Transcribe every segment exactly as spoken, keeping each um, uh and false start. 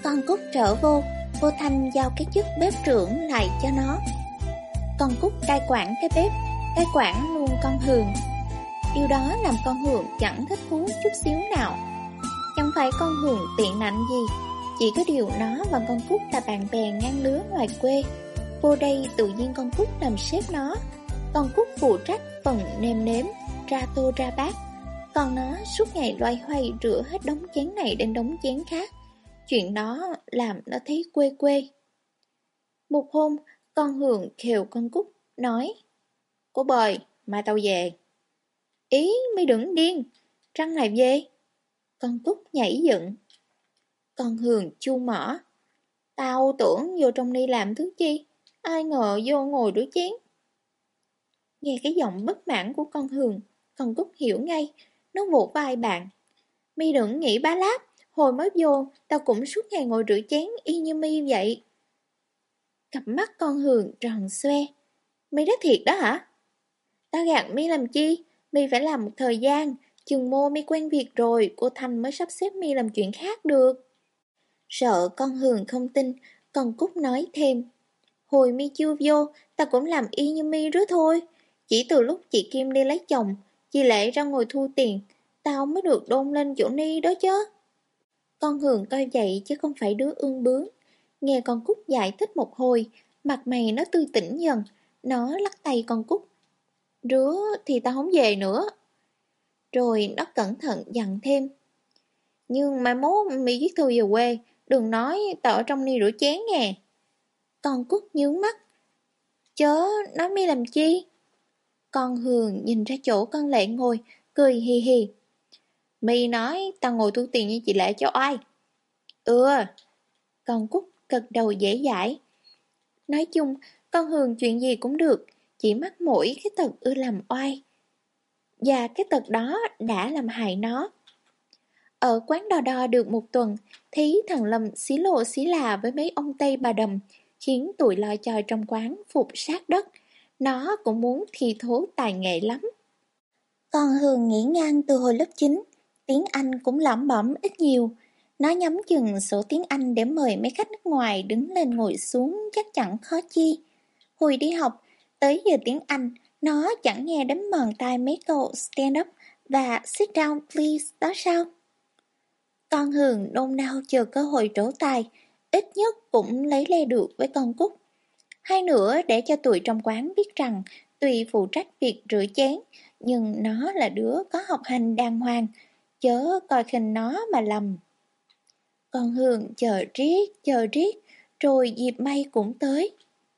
Con Cúc trở vô, cô Thanh giao cái chức bếp trưởng lại cho nó. Con Cúc cai quản cái bếp, cai quản luôn con Hường. Điều đó làm con Hường chẳng thích thú chút xíu nào. Chẳng phải con Hường tiện nạnh gì, chỉ có điều nó và con Cúc là bạn bè ngang lứa ngoài quê. Vô đây tự nhiên con Cúc làm sếp nó. Con Cúc phụ trách phần nêm nếm, ra tô ra bát. Còn nó suốt ngày loay hoay rửa hết đống chén này đến đống chén khác. Chuyện đó làm nó thấy quê quê. Một hôm, con Hường khều con Cúc, nói: Cô Bời, mai tao về. Ý, mày đừng điên, trăng này về. Con Cúc nhảy dựng. Con Hường chu mỏ: Tao tưởng vô trong đi làm thứ chi, ai ngờ vô ngồi rửa chén. Nghe cái giọng bất mãn của con Hường, con Cúc hiểu ngay. Nó vỗ vai bạn: Mi đừng nghĩ bá láp, hồi mới vô tao cũng suốt ngày ngồi rửa chén y như Mi vậy. Cặp mắt con Hường tròn xoe: Mi nói thiệt đó hả? Tao gạt Mi làm chi? Mi phải làm một thời gian, chừng mô Mi quen việc rồi, cô Thanh mới sắp xếp Mi làm chuyện khác được. Sợ con Hường không tin, con Cúc nói thêm: Hồi Mi chưa vô, tao cũng làm y như Mi rứa thôi. Chỉ từ lúc chị Kim đi lấy chồng, chị Lệ ra ngồi thu tiền, tao mới được đôn lên chỗ Ni đó chứ. Con Hường coi vậy chứ không phải đứa ương bướng. Nghe con Cúc giải thích một hồi, mặt mày nó tươi tỉnh dần. Nó lắc tay con Cúc: Rứa thì tao không về nữa. Rồi nó cẩn thận dặn thêm: Nhưng mai mốt Mi viết thư về quê, đừng nói tao ở trong Ni rửa chén nghe. Con Cúc nhướng mắt: Chớ nói Mi làm chi? Con Hường nhìn ra chỗ con Lệ ngồi, cười hì hì: Mi nói tao ngồi thu tiền như chị Lệ cho ai? Ừ. Con Cúc gật đầu dễ dãi. Nói chung, con Hường chuyện gì cũng được, chỉ mắc mỗi cái tật ưa làm oai. Và cái tật đó đã làm hại nó. Ở quán đò đò được một tuần, thấy thằng Lâm xí lộ xí là với mấy ông Tây bà đầm, khiến tụi lò chòi trong quán phục sát đất. Nó cũng muốn thi thố tài nghệ lắm. Con Hường nghỉ ngang từ hồi lớp chín, tiếng Anh cũng lẩm bẩm ít nhiều. Nó nhắm chừng sổ tiếng Anh để mời mấy khách nước ngoài đứng lên ngồi xuống chắc chẳng khó chi. Hồi đi học, tới giờ tiếng Anh, nó chẳng nghe đến mòn tai mấy câu stand up và sit down please đó sao? Con Hường nôn nao chờ cơ hội trổ tài, ít nhất cũng lấy le được với con Cúc. Hai nữa để cho tụi trong quán biết rằng tuy phụ trách việc rửa chén, nhưng nó là đứa có học hành đàng hoàng, chớ coi khinh nó mà lầm. Con Hường chờ riết, chờ riết, rồi dịp may cũng tới.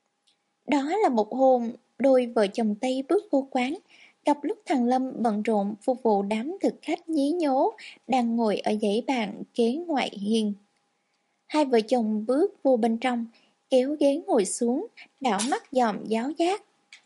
Đó là một hôm, đôi vợ chồng Tây bước vô quán, gặp lúc thằng Lâm bận rộn phục vụ đám thực khách nhí nhố đang ngồi ở dãy bàn kế ngoại hiên. Hai vợ chồng bước vô bên trong, kéo ghế ngồi xuống, đảo mắt dòm giáo giác.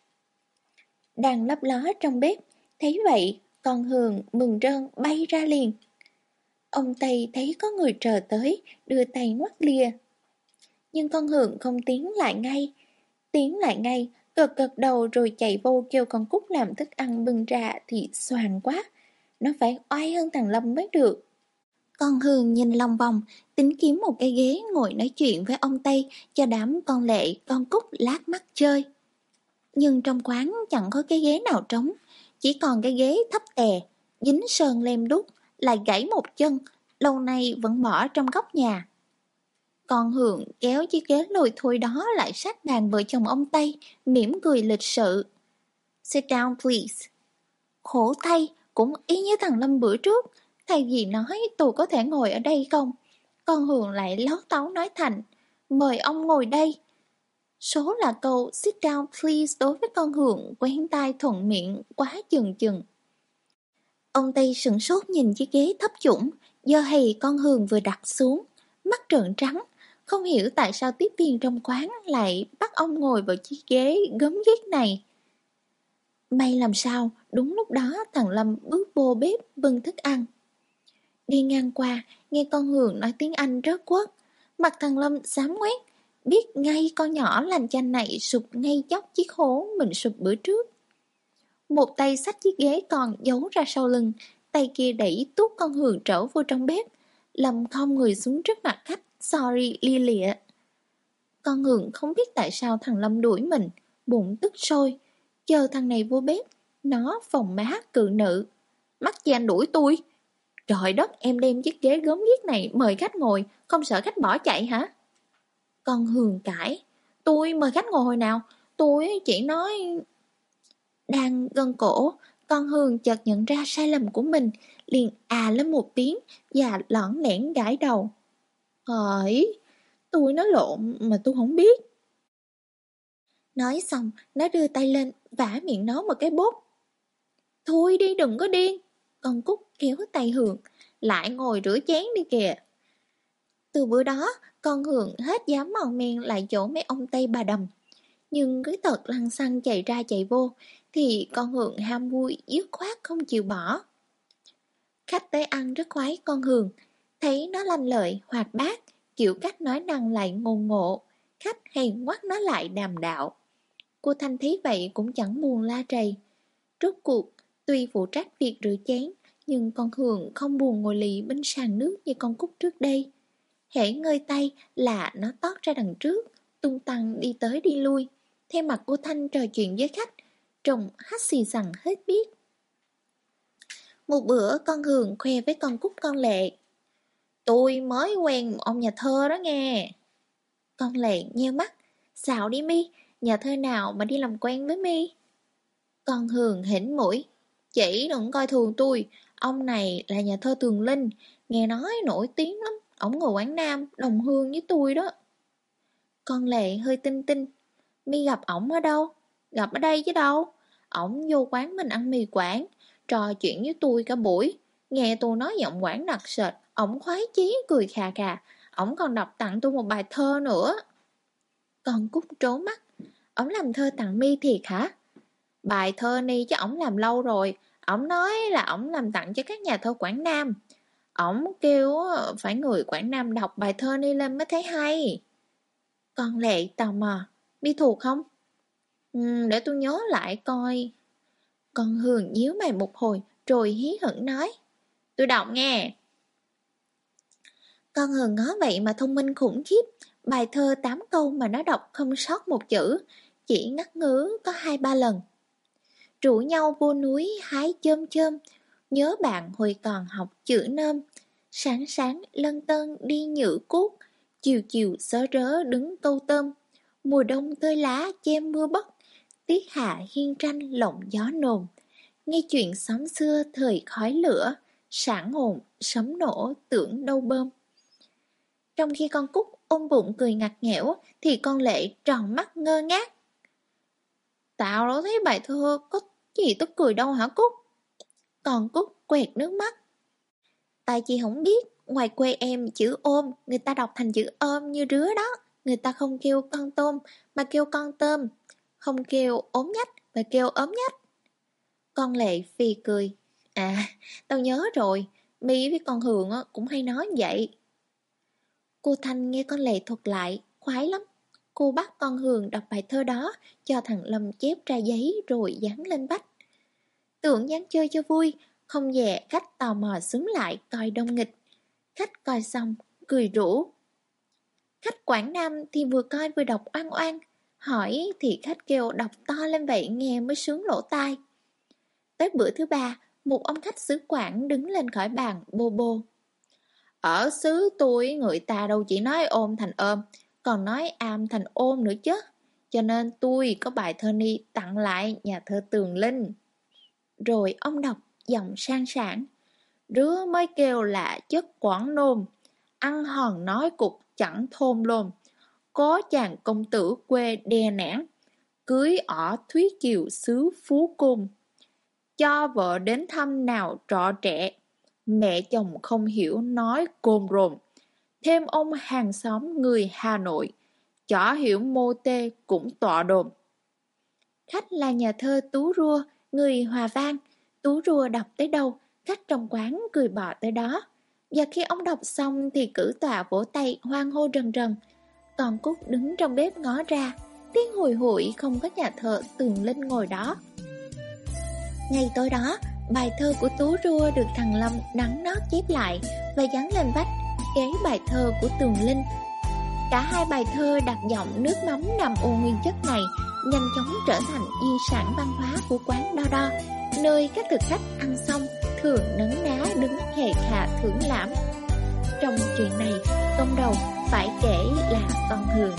Đang lấp ló trong bếp, thấy vậy, con Hường mừng rơn bay ra liền. Ông Tây thấy có người chờ tới, đưa tay ngoắt lia. Nhưng con Hường không tiến lại ngay. Tiến lại ngay, gật gật đầu rồi chạy vô kêu con Cúc làm thức ăn bưng ra thì xoàn quá. Nó phải oai hơn thằng Lâm mới được. Con Hường nhìn lòng vòng, tính kiếm một cái ghế ngồi nói chuyện với ông Tây cho đám con Lệ, con Cúc lát mắt chơi. Nhưng trong quán chẳng có cái ghế nào trống, chỉ còn cái ghế thấp tè, dính sơn lem đúc, lại gãy một chân, lâu nay vẫn bỏ trong góc nhà. Con Hường kéo chiếc ghế lùi thôi đó lại sát bàn vợ chồng ông Tây, mỉm cười lịch sự. Sit down please. Khổ thay, cũng y như thằng Lâm bữa trước, thay vì nói tôi có thể ngồi ở đây không, con Hường lại láo táo nói thành mời ông ngồi đây. Số là câu sit down please đối với con Hường quen tai thuận miệng quá chừng chừng. Ông Tây sửng sốt nhìn chiếc ghế thấp chủng, do hầy con Hường vừa đặt xuống, mắt trợn trắng, không hiểu tại sao tiếp viên trong quán lại bắt ông ngồi vào chiếc ghế gớm ghiếc này. May làm sao, đúng lúc đó thằng Lâm bước vô bếp bưng thức ăn. Đi ngang qua, nghe con Hường nói tiếng Anh rớt quất, mặt thằng Lâm xám ngoét, biết ngay con nhỏ lành chanh này sụp ngay chóc chiếc hố mình sụp bữa trước. Một tay xách chiếc ghế còn giấu ra sau lưng, tay kia đẩy tuốt con Hường trở vô trong bếp. Lâm khom người xuống trước mặt khách, Sorry lia lịa. Con Hường không biết tại sao thằng Lâm đuổi mình, bụng tức sôi. Chờ thằng này vô bếp, nó phòng má cự nữ. Mắc gì anh đuổi tôi? Trời đất, em đem chiếc ghế gớm ghiếc này mời khách ngồi, không sợ khách bỏ chạy hả? Con Hường cãi, tôi mời khách ngồi hồi nào, tôi chỉ nói... Đang gân cổ, con Hường chợt nhận ra sai lầm của mình, liền à lên một tiếng và lõn lẻn gãi đầu. Hỡi, tôi nói lộn mà tôi không biết. Nói xong, nó đưa tay lên, vả miệng nó một cái bốp. Thôi đi, đừng có điên. Con Cúc kéo tay Hường, lại ngồi rửa chén đi kìa. Từ bữa đó, con Hường hết dám mò men lại chỗ mấy ông Tây bà Đầm. Nhưng cứ tật lăng xăng chạy ra chạy vô, thì con Hường ham vui, dứt khoát không chịu bỏ. Khách tới ăn rất khoái con Hường, thấy nó lanh lợi, hoạt bát, kiểu cách nói năng lại ngôn ngộ, khách hay ngoắt nó lại đàm đạo. Cô Thanh thấy vậy cũng chẳng buồn la trầy. Rốt cuộc, tuy phụ trách việc rửa chén, nhưng con Hường không buồn ngồi lì bên sàn nước như con Cúc trước đây. Hễ ngơi tay là nó tót ra đằng trước, tung tăng đi tới đi lui, theo mặt cô Thanh trò chuyện với khách, trông hắt xì xằng hết biết. Một bữa con Hường khoe với con Cúc con Lệ. Tôi mới quen một ông nhà thơ đó nghe. Con Lệ nheo mắt, xạo đi mi, nhà thơ nào mà đi làm quen với mi? Con Hường hỉnh mũi, chị đừng coi thường tôi, ông này là nhà thơ Tường Linh, nghe nói nổi tiếng lắm, ổng ngồi Quảng Nam, đồng hương với tôi đó. Con Lệ hơi tinh tinh, mi gặp ổng ở đâu? Gặp ở đây chứ đâu. Ổng vô quán mình ăn mì Quảng, trò chuyện với tôi cả buổi, nghe tôi nói giọng Quảng đặc sệt, ổng khoái chí cười khà khà, ổng còn đọc tặng tôi một bài thơ nữa. Con Cúc trố mắt, ổng làm thơ tặng mi thiệt hả? Bài thơ ni chứ ổng làm lâu rồi, ổng nói là ổng làm tặng cho các nhà thơ Quảng Nam. Ổng kêu phải người Quảng Nam đọc bài thơ ni lên mới thấy hay. Con Lệ tò mò, mi thuộc không? Ừ, để tôi nhớ lại coi. Con Hường nhíu mày một hồi rồi hí hửng nói, tôi đọc nghe. Con Hường ngó vậy mà thông minh khủng khiếp, bài thơ tám câu mà nó đọc không sót một chữ, chỉ ngắt ngứ có hai ba lần. Rủ nhau vô núi hái chôm chôm, nhớ bạn hồi còn học chữ nôm. Sáng sáng lân tân đi nhử cuốc, chiều chiều sớ rớ đứng câu tôm. Mùa đông tơi lá che mưa bất, tiết hạ hiên tranh lộng gió nồm. Nghe chuyện xóm xưa thời khói lửa, sảng hồn sấm nổ tưởng đâu bơm. Trong khi con Cúc ôm bụng cười ngặt nghẽo, thì con Lệ tròn mắt ngơ ngác. Tao đâu thấy bài thơ có gì tức cười đâu hả Cúc? Con Cúc quẹt nước mắt. Tại chị không biết, ngoài quê em chữ ôm, người ta đọc thành chữ ôm như rứa đó. Người ta không kêu con tôm, mà kêu con tôm. Không kêu ốm nhách, mà kêu ốm nhách. Con Lệ phì cười. À, tao nhớ rồi, mi với con Hường cũng hay nói vậy. Cô Thanh nghe con Lệ thuật lại, khoái lắm. Cô bắt con Hường đọc bài thơ đó, cho thằng Lâm chép ra giấy rồi dán lên vách. Tưởng dán chơi cho vui, không dè khách tò mò xúm lại coi đông nghịch. Khách coi xong, cười rủ. Khách Quảng Nam thì vừa coi vừa đọc oan oan, hỏi thì khách kêu đọc to lên vậy nghe mới sướng lỗ tai. Tới bữa thứ ba, một ông khách xứ Quảng đứng lên khỏi bàn bô bô. Ở xứ tôi người ta đâu chỉ nói ôm thành ôm, còn nói am thành ôm nữa chứ. Cho nên tôi có bài thơ ni tặng lại nhà thơ Tường Linh. Rồi ông đọc giọng sang sảng. Rứa mới kêu là chất Quảng nôm, ăn hòn nói cục chẳng thôn lôm. Có chàng công tử quê đè nản, cưới ở Thúy Kiều xứ Phú Côn. Cho vợ đến thăm nào trọ trẻ, mẹ chồng không hiểu nói cồn rồn. Thêm ông hàng xóm người Hà Nội, chó hiểu mô tê cũng tọa đồn. Khách là nhà thơ Tú Rua, người Hòa Vang. Tú Rua đọc tới đâu, khách trong quán cười bỏ tới đó. Và khi ông đọc xong thì cử tọa vỗ tay hoan hô rần rần. Còn Cúc đứng trong bếp ngó ra, tiếng hùi hụi không có nhà thơ Tường Linh ngồi đó. Ngày tối đó, bài thơ của Tú Rua được thằng Lâm nắn nót chép lại và dán lên vách, kế bài thơ của Tường Linh. Cả hai bài thơ đặt giọng nước mắm nằm ô nguyên chất này nhanh chóng trở thành di sản văn hóa của quán Đo Đo, nơi các thực khách ăn xong thường nấn ná đứng khề khà thưởng lãm. Trong chuyện này, công đầu phải kể là con Hường.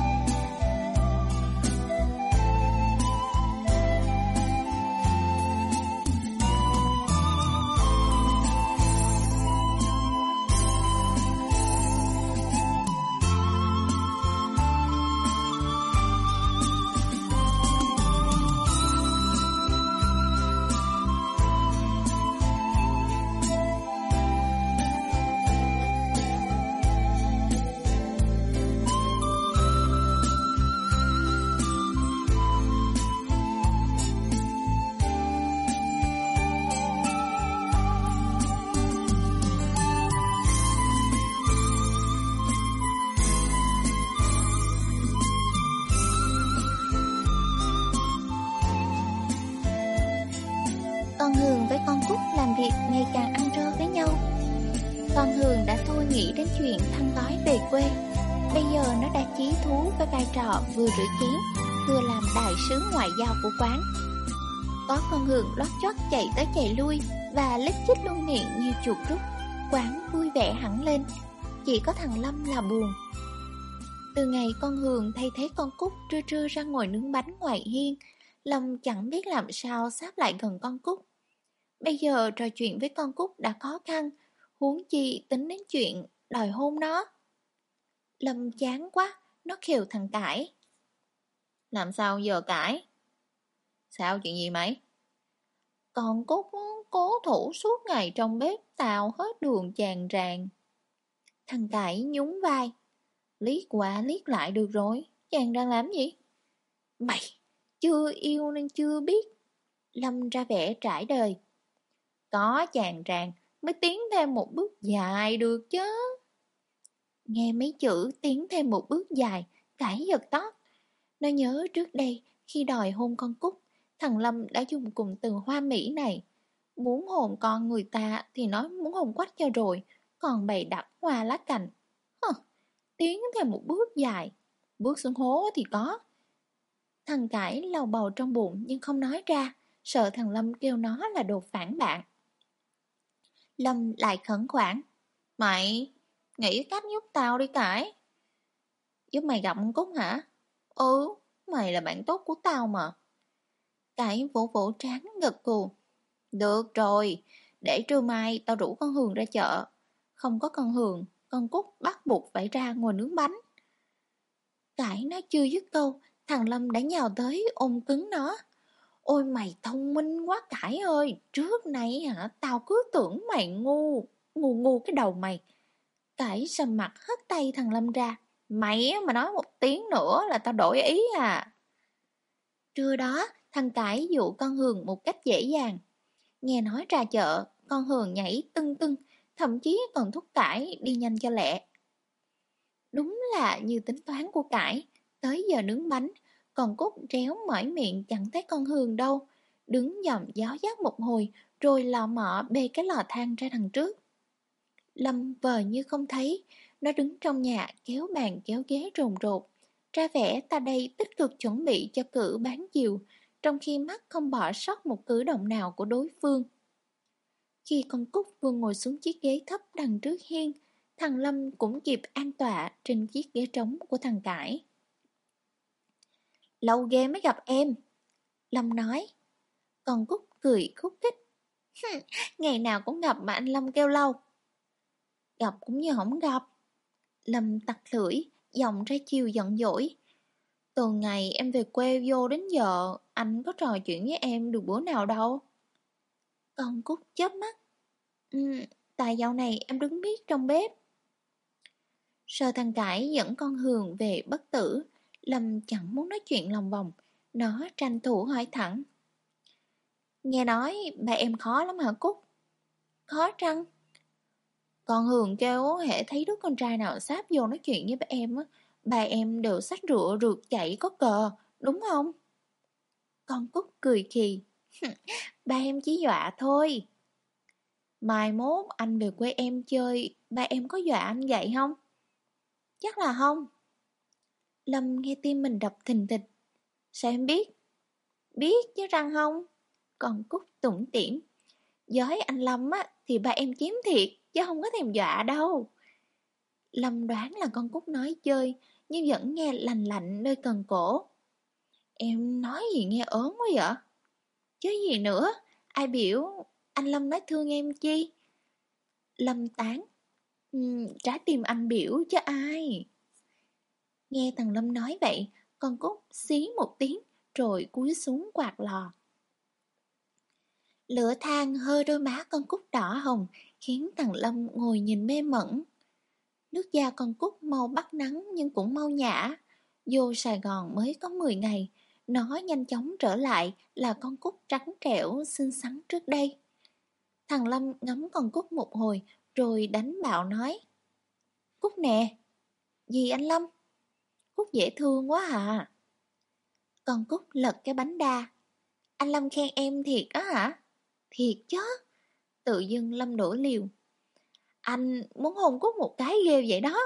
Con Hường với con Cúc làm việc ngày càng ăn trơ với nhau. Con Hường đã thôi nghĩ đến chuyện thăng gói về quê. Bây giờ nó đã chí thú với vai trò vừa rửa chén, vừa làm đại sứ ngoại giao của quán. Có con Hường lót chót chạy tới chạy lui và lít chích luôn miệng như chuột rút, quán vui vẻ hẳn lên. Chỉ có thằng Lâm là buồn. Từ ngày con Hường thay thế con Cúc trưa trưa ra ngồi nướng bánh ngoài hiên, Lâm chẳng biết làm sao sáp lại gần con Cúc. Bây giờ trò chuyện với con Cúc đã khó khăn, huống chi tính đến chuyện đòi hôn nó. Lâm chán quá, nó khều thằng Cải. Làm sao giờ Cải? Sao, chuyện gì mày? Con Cúc cố thủ suốt ngày trong bếp tao hết đường chàng ràng. Thằng Cải nhún vai. Liếc qua liếc lại được rồi, chàng đang làm gì? Mày, chưa yêu nên chưa biết. Lâm ra vẻ trải đời. Có chàng ràng mới tiến thêm một bước dài được chứ. Nghe mấy chữ tiến thêm một bước dài, Cải giật tóc. Nó nhớ trước đây khi đòi hôn con Cúc, thằng Lâm đã dùng cụm từ hoa mỹ này. Muốn hôn con người ta thì nói muốn hôn quách cho rồi, còn bày đặt hoa lá cành. Hừ, tiến thêm một bước dài, bước xuống hố thì có. Thằng Cải lầu bầu trong bụng nhưng không nói ra, sợ thằng Lâm kêu nó là đồ phản bạn. Lâm lại khẩn khoản. Mày, nghĩ cách giúp tao đi Cải. Giúp mày gặp con Cúc hả? Ừ, mày là bạn tốt của tao mà. Cải vỗ vỗ trán gật gù. Được rồi, để trưa mai tao rủ con Hường ra chợ. Không có con Hường, con Cúc bắt buộc phải ra ngồi nướng bánh. Cải nó chưa dứt câu, thằng Lâm đã nhào tới ôm cứng nó. Ôi mày thông minh quá Cải ơi, trước này hả, tao cứ tưởng mày ngu, ngu ngu cái đầu mày. Cải sầm mặt hất tay thằng Lâm ra. Mày mà nói một tiếng nữa là tao đổi ý à. Trưa đó, thằng Cải dụ con Hường một cách dễ dàng. Nghe nói ra chợ, con Hường nhảy tưng tưng, thậm chí còn thúc Cải đi nhanh cho lẹ. Đúng là như tính toán của Cải, tới giờ nướng bánh, còn Cúc réo mỏi miệng chẳng thấy con Hường đâu, đứng dòm giáo giác một hồi, rồi lò mọ bê cái lò than ra đằng trước. Lâm vờ như không thấy, nó đứng trong nhà kéo bàn kéo ghế rồn rột, ra vẻ ta đây tích cực chuẩn bị cho cử bán chiều, trong khi mắt không bỏ sót một cử động nào của đối phương. Khi con Cúc vừa ngồi xuống chiếc ghế thấp đằng trước hiên, thằng Lâm cũng kịp an tọa trên chiếc ghế trống của thằng Cải. Lâu ghê mới gặp em, Lâm nói. Con Cúc cười khúc khích. Ngày nào cũng gặp mà anh Lâm kêu lâu. Gặp cũng như không gặp. Lâm tặc lưỡi, giọng ra chiều giận dỗi. Từ ngày em về quê vô đến giờ, anh có trò chuyện với em được bữa nào đâu. Con Cúc chớp mắt. Ừ, tại dạo này em đứng biết trong bếp. Sơ thằng Cải dẫn con Hường về bất tử, Lâm chẳng muốn nói chuyện lòng vòng, nó tranh thủ hỏi thẳng. Nghe nói bà em khó lắm hả Cúc? Khó chăng? Con Hường kêu hễ thấy đứa con trai nào sáp vô nói chuyện với bà em á, bà em đều xách rượu rượt chạy có cờ, đúng không? Con Cúc cười khì. Bà em chỉ dọa thôi. Mai mốt anh về quê em chơi, ba em có dọa anh vậy không? Chắc là không. Lâm nghe tim mình đập thình thịch. Sao em biết? Biết chứ răng không? Còn Cúc tủm tỉm. Với anh Lâm á thì ba em chiếm thiệt, chứ không có thèm dọa đâu. Lâm đoán là con Cúc nói chơi, nhưng vẫn nghe lành lạnh nơi cần cổ. Em nói gì nghe ớn quá vậy? Chứ gì nữa, ai biểu anh Lâm nói thương em chi? Lâm tán. Uhm, trái tim anh biểu chứ ai. Nghe thằng Lâm nói vậy, con Cúc xí một tiếng rồi cúi xuống quạt lò. Lửa than hơi đôi má con Cúc đỏ hồng, khiến thằng Lâm ngồi nhìn mê mẩn. Nước da con Cúc mau bắt nắng nhưng cũng mau nhả. Vô Sài Gòn mới có mười ngày, nó nhanh chóng trở lại là con Cúc trắng trẻo xinh xắn trước đây. Thằng Lâm ngắm con Cúc một hồi rồi đánh bạo nói: Cúc nè. Gì anh Lâm? Cúc dễ thương quá à. Con Cúc lật cái bánh đa. Anh Lâm khen em thiệt á hả? Thiệt chứ. Tự dưng Lâm đổ liều. Anh muốn hôn Cúc một cái ghê vậy đó.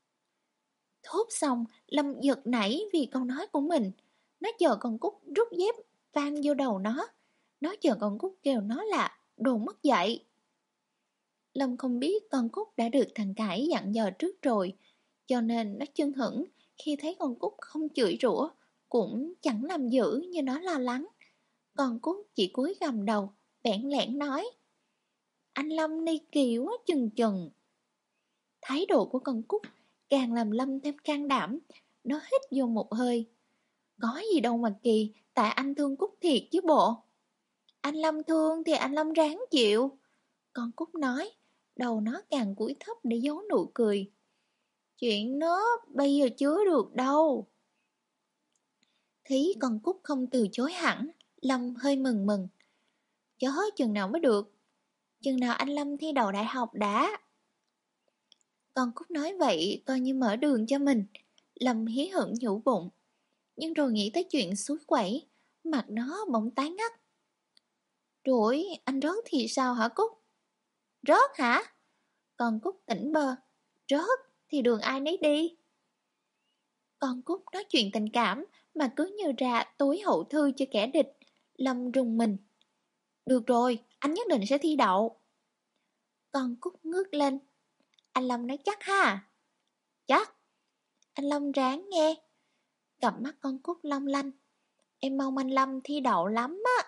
Thốt xong, Lâm giật nảy vì câu nói của mình. Nó chờ con Cúc rút dép vang vô đầu nó. Nó chờ con Cúc kêu nó là đồ mất dạy. Lâm không biết con Cúc đã được thằng Cải dặn dò trước rồi, cho nên nó chưng hửng khi thấy con Cúc không chửi rủa, cũng chẳng làm dữ như nó lo lắng. Con Cúc chỉ cúi gằm đầu, bẽn lẽn nói: Anh Lâm ni kỳ quá chừng chừng. Thái độ của con Cúc càng làm Lâm thêm can đảm. Nó hít vô một hơi. Có gì đâu mà kỳ, tại anh thương Cúc thiệt chứ bộ. Anh Lâm thương thì anh Lâm ráng chịu. Con Cúc nói, đầu nó càng cúi thấp để giấu nụ cười. Chuyện nó bây giờ chưa được đâu. Thấy con Cúc không từ chối hẳn, Lâm hơi mừng mừng. Chớ chừng nào mới được. Chừng nào anh Lâm thi đậu đại học đã. Con Cúc nói vậy coi như mở đường cho mình. Lâm hí hửng nhủ bụng. Nhưng rồi nghĩ tới chuyện suối quẩy, mặt nó bỗng tái ngắt. Rồi anh rớt thì sao hả Cúc? Rớt hả? Con Cúc tỉnh bơ. Rớt thì đường ai nấy đi. Con Cúc nói chuyện tình cảm mà cứ như ra tối hậu thư cho kẻ địch. Lâm rùng mình. Được rồi, anh nhất định sẽ thi đậu. Con Cúc ngước lên. Anh Lâm nói chắc ha? Chắc. Anh Lâm ráng nghe. Cặp mắt con Cúc long lanh. Em mong anh Lâm thi đậu lắm á.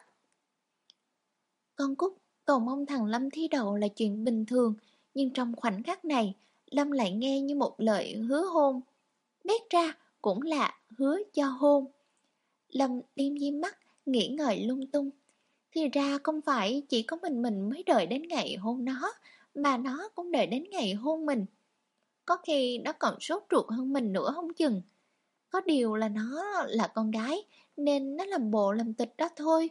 Con Cúc cầu mong thằng Lâm thi đậu là chuyện bình thường, nhưng trong khoảnh khắc này, Lâm lại nghe như một lời hứa hôn. Biết ra cũng là hứa cho hôn. Lâm liêm diêm mắt, nghĩ ngợi lung tung. Thì ra không phải chỉ có mình mình mới đợi đến ngày hôn nó, mà nó cũng đợi đến ngày hôn mình. Có khi nó còn sốt ruột hơn mình nữa không chừng. Có điều là nó là con gái, nên nó làm bộ làm tịch đó thôi.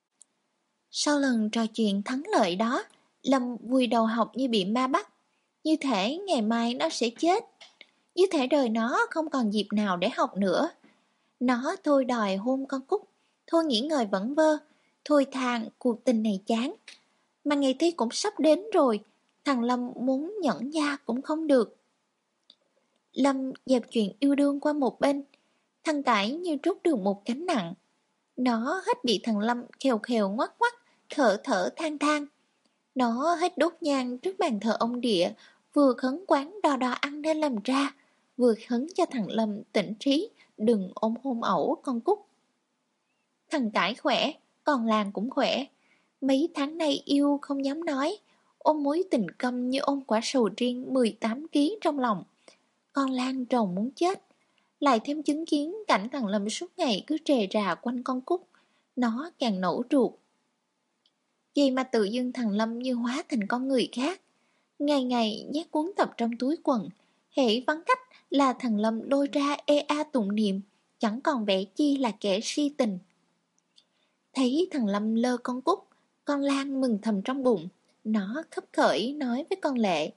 Sau lần trò chuyện thắng lợi đó, Lâm vùi đầu học như bị ma bắt. Như thể ngày mai nó sẽ chết. Như thể đời nó không còn dịp nào để học nữa. Nó thôi đòi hôn con Cúc, thôi nghỉ ngơi vẩn vơ, thôi than cuộc tình này chán. Mà ngày thi cũng sắp đến rồi, thằng Lâm muốn nhẫn nha cũng không được. Lâm dẹp chuyện yêu đương qua một bên. Thằng Cải như trút được một gánh nặng. Nó hết bị thằng Lâm khều khều ngoắc ngoắc, thở thở than than. Nó hết đốt nhang trước bàn thờ ông địa, vừa khấn quán đo đo ăn nên làm ra, vừa khấn cho thằng Lâm tỉnh trí, đừng ôm hôn ẩu con Cúc. Thằng Cải khỏe, con Lan cũng khỏe. Mấy tháng nay yêu không dám nói, ôm mối tình câm như ôm quả sầu riêng mười tám ký trong lòng. Con Lan rầu muốn chết. Lại thêm chứng kiến cảnh thằng Lâm suốt ngày cứ trề rà quanh con Cúc, nó càng nổ ruột. Vậy mà tự dưng thằng Lâm như hóa thành con người khác. Ngày ngày nhét cuốn tập trong túi quần, hễ vắng cách là thằng Lâm lôi ra ê a tụng niệm, chẳng còn vẻ chi là kẻ si tình. Thấy thằng Lâm lơ con Cúc, con Lan mừng thầm trong bụng. Nó khấp khởi nói với con Lệ.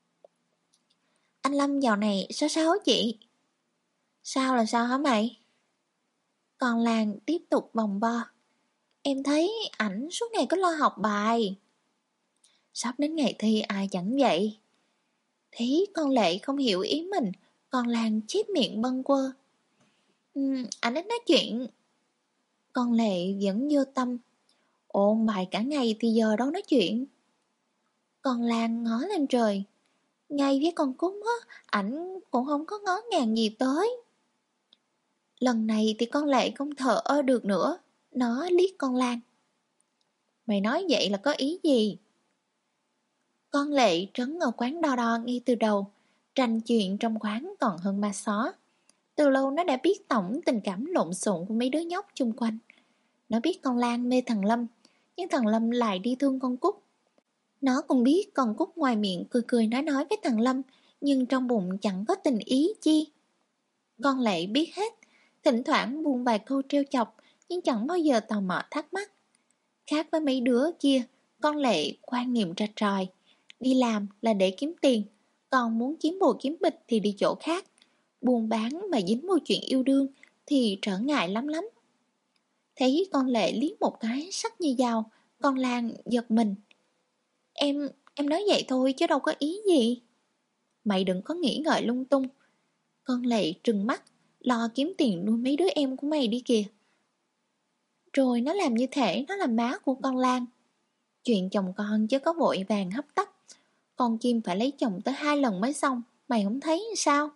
Anh Lâm dạo này sao sao chị? Sao là sao hả mày? Con Lan tiếp tục vòng vo. Em thấy ảnh suốt ngày có lo học bài. Sắp đến ngày thi ai chẳng vậy. Thấy con Lệ không hiểu ý mình, con Lan chép miệng bâng quơ. Um, anh ấy nói chuyện. Con Lệ vẫn vô tâm. Ôn bài cả ngày thì giờ đâu nói chuyện. Con Lan ngó lên trời. Ngay với con Cúc á, ảnh cũng không có ngó ngàng gì tới. Lần này thì con Lệ không thờ ơ được nữa. Nó liếc con Lan. Mày nói vậy là có ý gì? Con Lệ trấn ở quán đo đo ngay từ đầu. Tranh chuyện trong quán còn hơn ma xó. Từ lâu nó đã biết tổng tình cảm lộn xộn của mấy đứa nhóc chung quanh. Nó biết con Lan mê thằng Lâm, nhưng thằng Lâm lại đi thương con Cúc. Nó cũng biết con Cúc ngoài miệng cười cười nói nói với thằng Lâm, nhưng trong bụng chẳng có tình ý chi. Con Lệ biết hết, thỉnh thoảng buông vài câu trêu chọc, nhưng chẳng bao giờ tò mò thắc mắc. Khác với mấy đứa kia, con Lệ quan niệm rạch ròi. Đi làm là để kiếm tiền, còn muốn kiếm bồ kiếm bịch thì đi chỗ khác. Buôn bán mà dính vào chuyện yêu đương thì trở ngại lắm lắm. Thấy con Lệ liếc một cái sắc như dao, con Lan giật mình. Em, em nói vậy thôi chứ đâu có ý gì. Mày đừng có nghĩ ngợi lung tung. Con Lệ trừng mắt, lo kiếm tiền nuôi mấy đứa em của mày đi kìa. Rồi nó làm như thể nó là má của con Lan. Chuyện chồng con chứ có vội vàng hấp tấp. Con Kim phải lấy chồng tới hai lần mới xong, mày không thấy sao?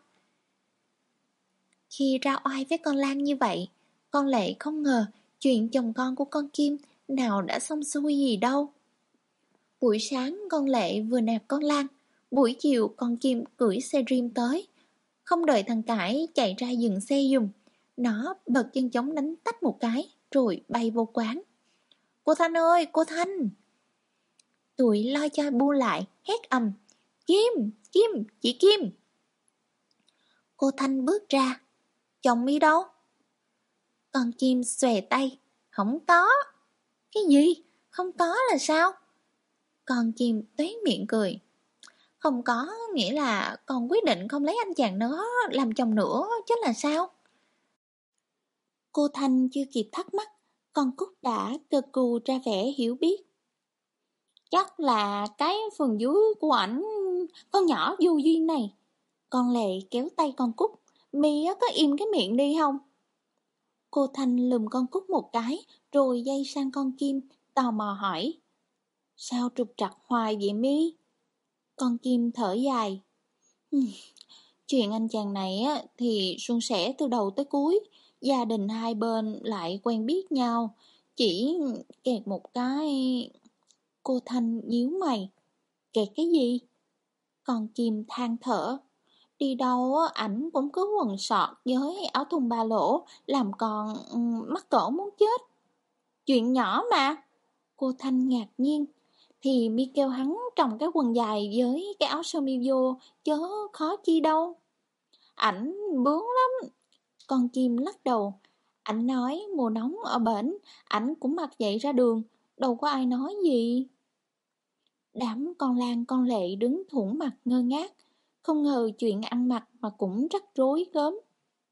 Khi ra oai với con Lan như vậy, con Lệ không ngờ chuyện chồng con của con Kim nào đã xong xuôi gì đâu. Buổi sáng con Lệ vừa nạp con Lan, buổi chiều con Kim cưỡi xe Dream tới. Không đợi thằng Cải chạy ra dừng xe giùm, nó bật chân trống đánh tách một cái rồi bay vô quán. Cô Thanh ơi, cô Thanh! Tụi lo cho bu lại, hét ầm. Kim, Kim, chị Kim! Cô Thanh bước ra. Chồng mi đâu? Con Kim xòe tay. Không có. Cái gì? Không có là sao? Con Kim toét miệng cười. Không có nghĩa là con quyết định không lấy anh chàng nó làm chồng nữa chứ là sao? Cô Thanh chưa kịp thắc mắc, con Cúc đã cực cù ra vẻ hiểu biết. Chắc là cái phần dưới của ảnh, con nhỏ vô duyên này. Con Lệ kéo tay con Cúc. Mi có im cái miệng đi không? Cô Thanh lườm con Cúc một cái, rồi dây sang con Kim, tò mò hỏi. Sao trục trặc hoài vậy Mi? Con Kim thở dài. Chuyện anh chàng này á thì suôn sẻ từ đầu tới cuối. Gia đình hai bên lại quen biết nhau. Chỉ kẹt một cái... Cô Thanh nhíu mày. Kẹt cái gì? Con Kim than thở. Đi đâu ảnh cũng cứ quần sọt với áo thun ba lỗ, làm con mắc cỡ muốn chết. Chuyện nhỏ mà. Cô Thanh ngạc nhiên. Thì mi kêu hắn trồng cái quần dài với cái áo sơ mi vô, chớ khó chi đâu. Ảnh bướng lắm. Con Kim lắc đầu. Ảnh nói mùa nóng ở bển, ảnh cũng mặc vậy ra đường, đâu có ai nói gì. Đám con Lan con Lệ đứng thủng mặt ngơ ngác. Không ngờ chuyện ăn mặc mà cũng rắc rối gớm.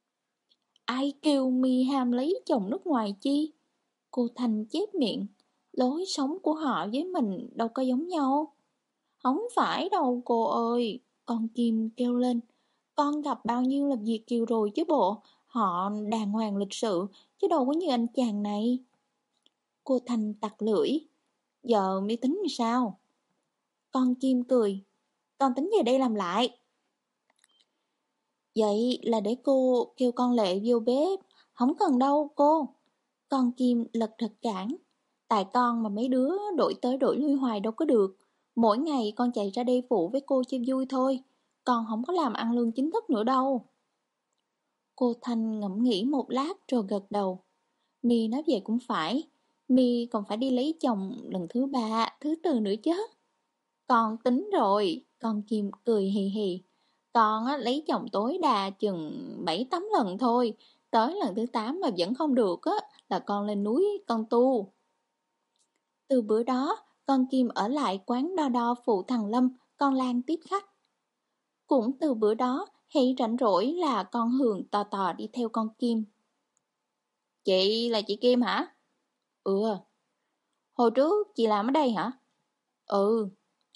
Ai kêu mi ham lấy chồng nước ngoài chi? Cô Thành chép miệng. Lối sống của họ với mình đâu có giống nhau. Không phải đâu cô ơi. Con Kim kêu lên. Con gặp bao nhiêu là Việt kiều rồi chứ bộ. Họ đàng hoàng lịch sự, chứ đâu có như anh chàng này. Cô Thành tặc lưỡi. Giờ mi tính sao? Con Kim cười. Con tính về đây làm lại. Vậy là để cô kêu con Lệ vô bếp. Không cần đâu cô. Con Kim lật đật cản. Tại con mà mấy đứa đổi tới đổi lui hoài đâu có được. Mỗi ngày con chạy ra đây phụ với cô cho vui thôi. Con không có làm ăn lương chính thức nữa đâu. Cô Thanh ngẫm nghĩ một lát rồi gật đầu. Mi nói vậy cũng phải. Mi còn phải đi lấy chồng lần thứ ba, thứ tư nữa chứ. Con tính rồi. Con Kim cười hì hì. Con á, lấy chồng tối đa chừng bảy tám lần thôi. Tới lần thứ tám mà vẫn không được á, là con lên núi con tu. Từ bữa đó, con Kim ở lại quán đo đo phụ thằng Lâm, con Lan tiếp khách. Cũng từ bữa đó, hãy rảnh rỗi là con Hường tò tò đi theo con Kim. Chị là chị Kim hả? Ừ. Hồi trước chị làm ở đây hả? Ừ.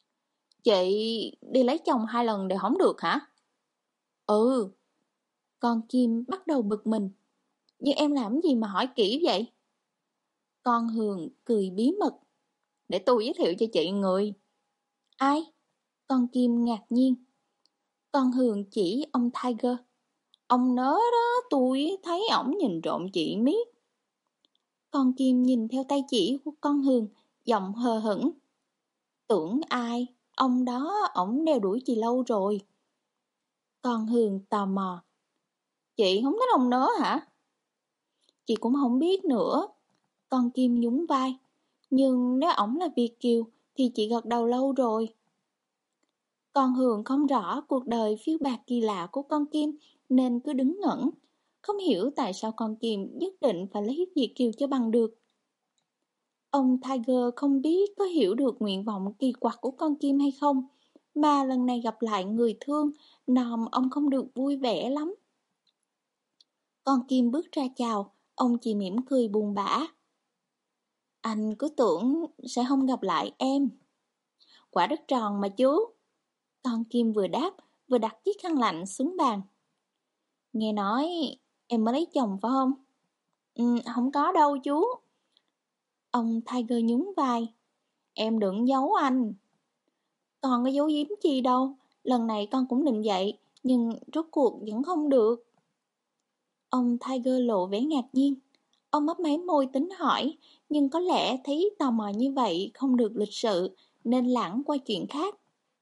Chị đi lấy chồng hai lần đều không được hả? Ừ. Con Kim bắt đầu bực mình. Nhưng em làm gì mà hỏi kỹ vậy? Con Hường cười bí mật. Để tôi giới thiệu cho chị người. Ai? Con Kim ngạc nhiên. Con Hường chỉ ông Tiger. Ông nớ đó, tôi thấy ổng nhìn trộm chị miết. Con Kim nhìn theo tay chỉ của con Hường, giọng hờ hững. Tưởng ai, ông đó ổng đeo đuổi chị lâu rồi. Con Hường tò mò. Chị không thích ông nớ hả? Chị cũng không biết nữa. Con Kim nhún vai. Nhưng nếu ổng là Việt kiều thì chị gật đầu lâu rồi. Con Hường không rõ cuộc đời phiêu bạt kỳ lạ của con Kim nên cứ đứng ngẩn. Không hiểu tại sao con Kim nhất định phải lấy Việt kiều cho bằng được. Ông Tiger không biết có hiểu được nguyện vọng kỳ quặc của con Kim hay không, mà lần này gặp lại người thương, nòm ông không được vui vẻ lắm. Con Kim bước ra chào, ông chỉ mỉm cười buồn bã. Anh cứ tưởng sẽ không gặp lại em. Quả đất tròn mà chú. Con Kim vừa đáp, vừa đặt chiếc khăn lạnh xuống bàn. Nghe nói em mới lấy chồng phải không? Ừ, không có đâu chú. Ông Tiger nhún vai. Em đừng giấu anh. Còn có giấu giếm chi đâu. Lần này con cũng định vậy, nhưng rốt cuộc vẫn không được. Ông Tiger lộ vẻ ngạc nhiên. Ông mấp máy môi tính hỏi, nhưng có lẽ thấy tò mò như vậy không được lịch sự, nên lảng qua chuyện khác.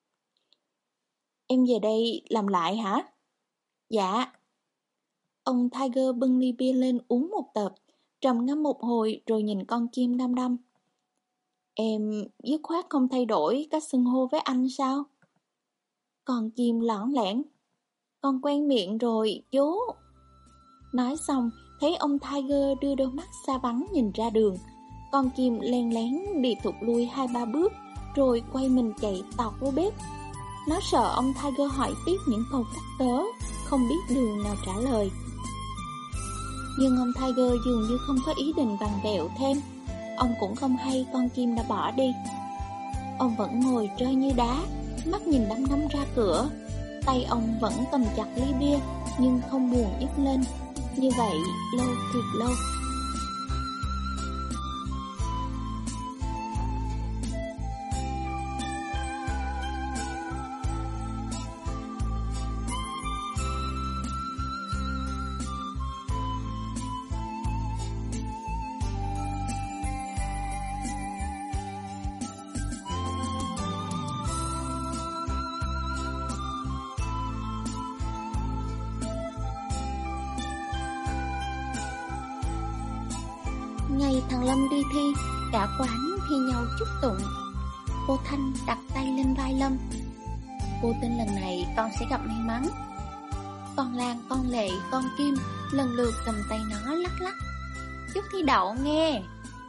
Em về đây làm lại hả? Dạ. Ông Tiger bưng ly bia lên uống một tợp, trầm ngâm một hồi rồi nhìn con Kim đăm đăm. Em dứt khoát không thay đổi cách xưng hô với anh sao? Con Kim lõng lẻn. Con quen miệng rồi, chú. Nói xong, thấy ông Tiger đưa đôi mắt xa bắn nhìn ra đường. Con Kim len lén đi thụt lui hai ba bước, rồi quay mình chạy tọt vô bếp. Nó sợ ông Tiger hỏi tiếp những câu cắt cớ, không biết đường nào trả lời. Nhưng ông Tiger dường như không có ý định vặn vẹo thêm. Ông cũng không hay con Kim đã bỏ đi. Ông vẫn ngồi trơ như đá, mắt nhìn đăm đăm ra cửa. Tay ông vẫn cầm chặt ly bia, nhưng không buồn nhấc lên. Như vậy lâu thiệt lâu. Ngày thằng Lâm đi thi, cả quán thi nhau chúc tụng. Cô Thanh đặt tay lên vai Lâm. Cô tin lần này con sẽ gặp may mắn. Con Lan, con Lệ, con Kim lần lượt cầm tay nó lắc lắc. Chúc thi đậu nghe.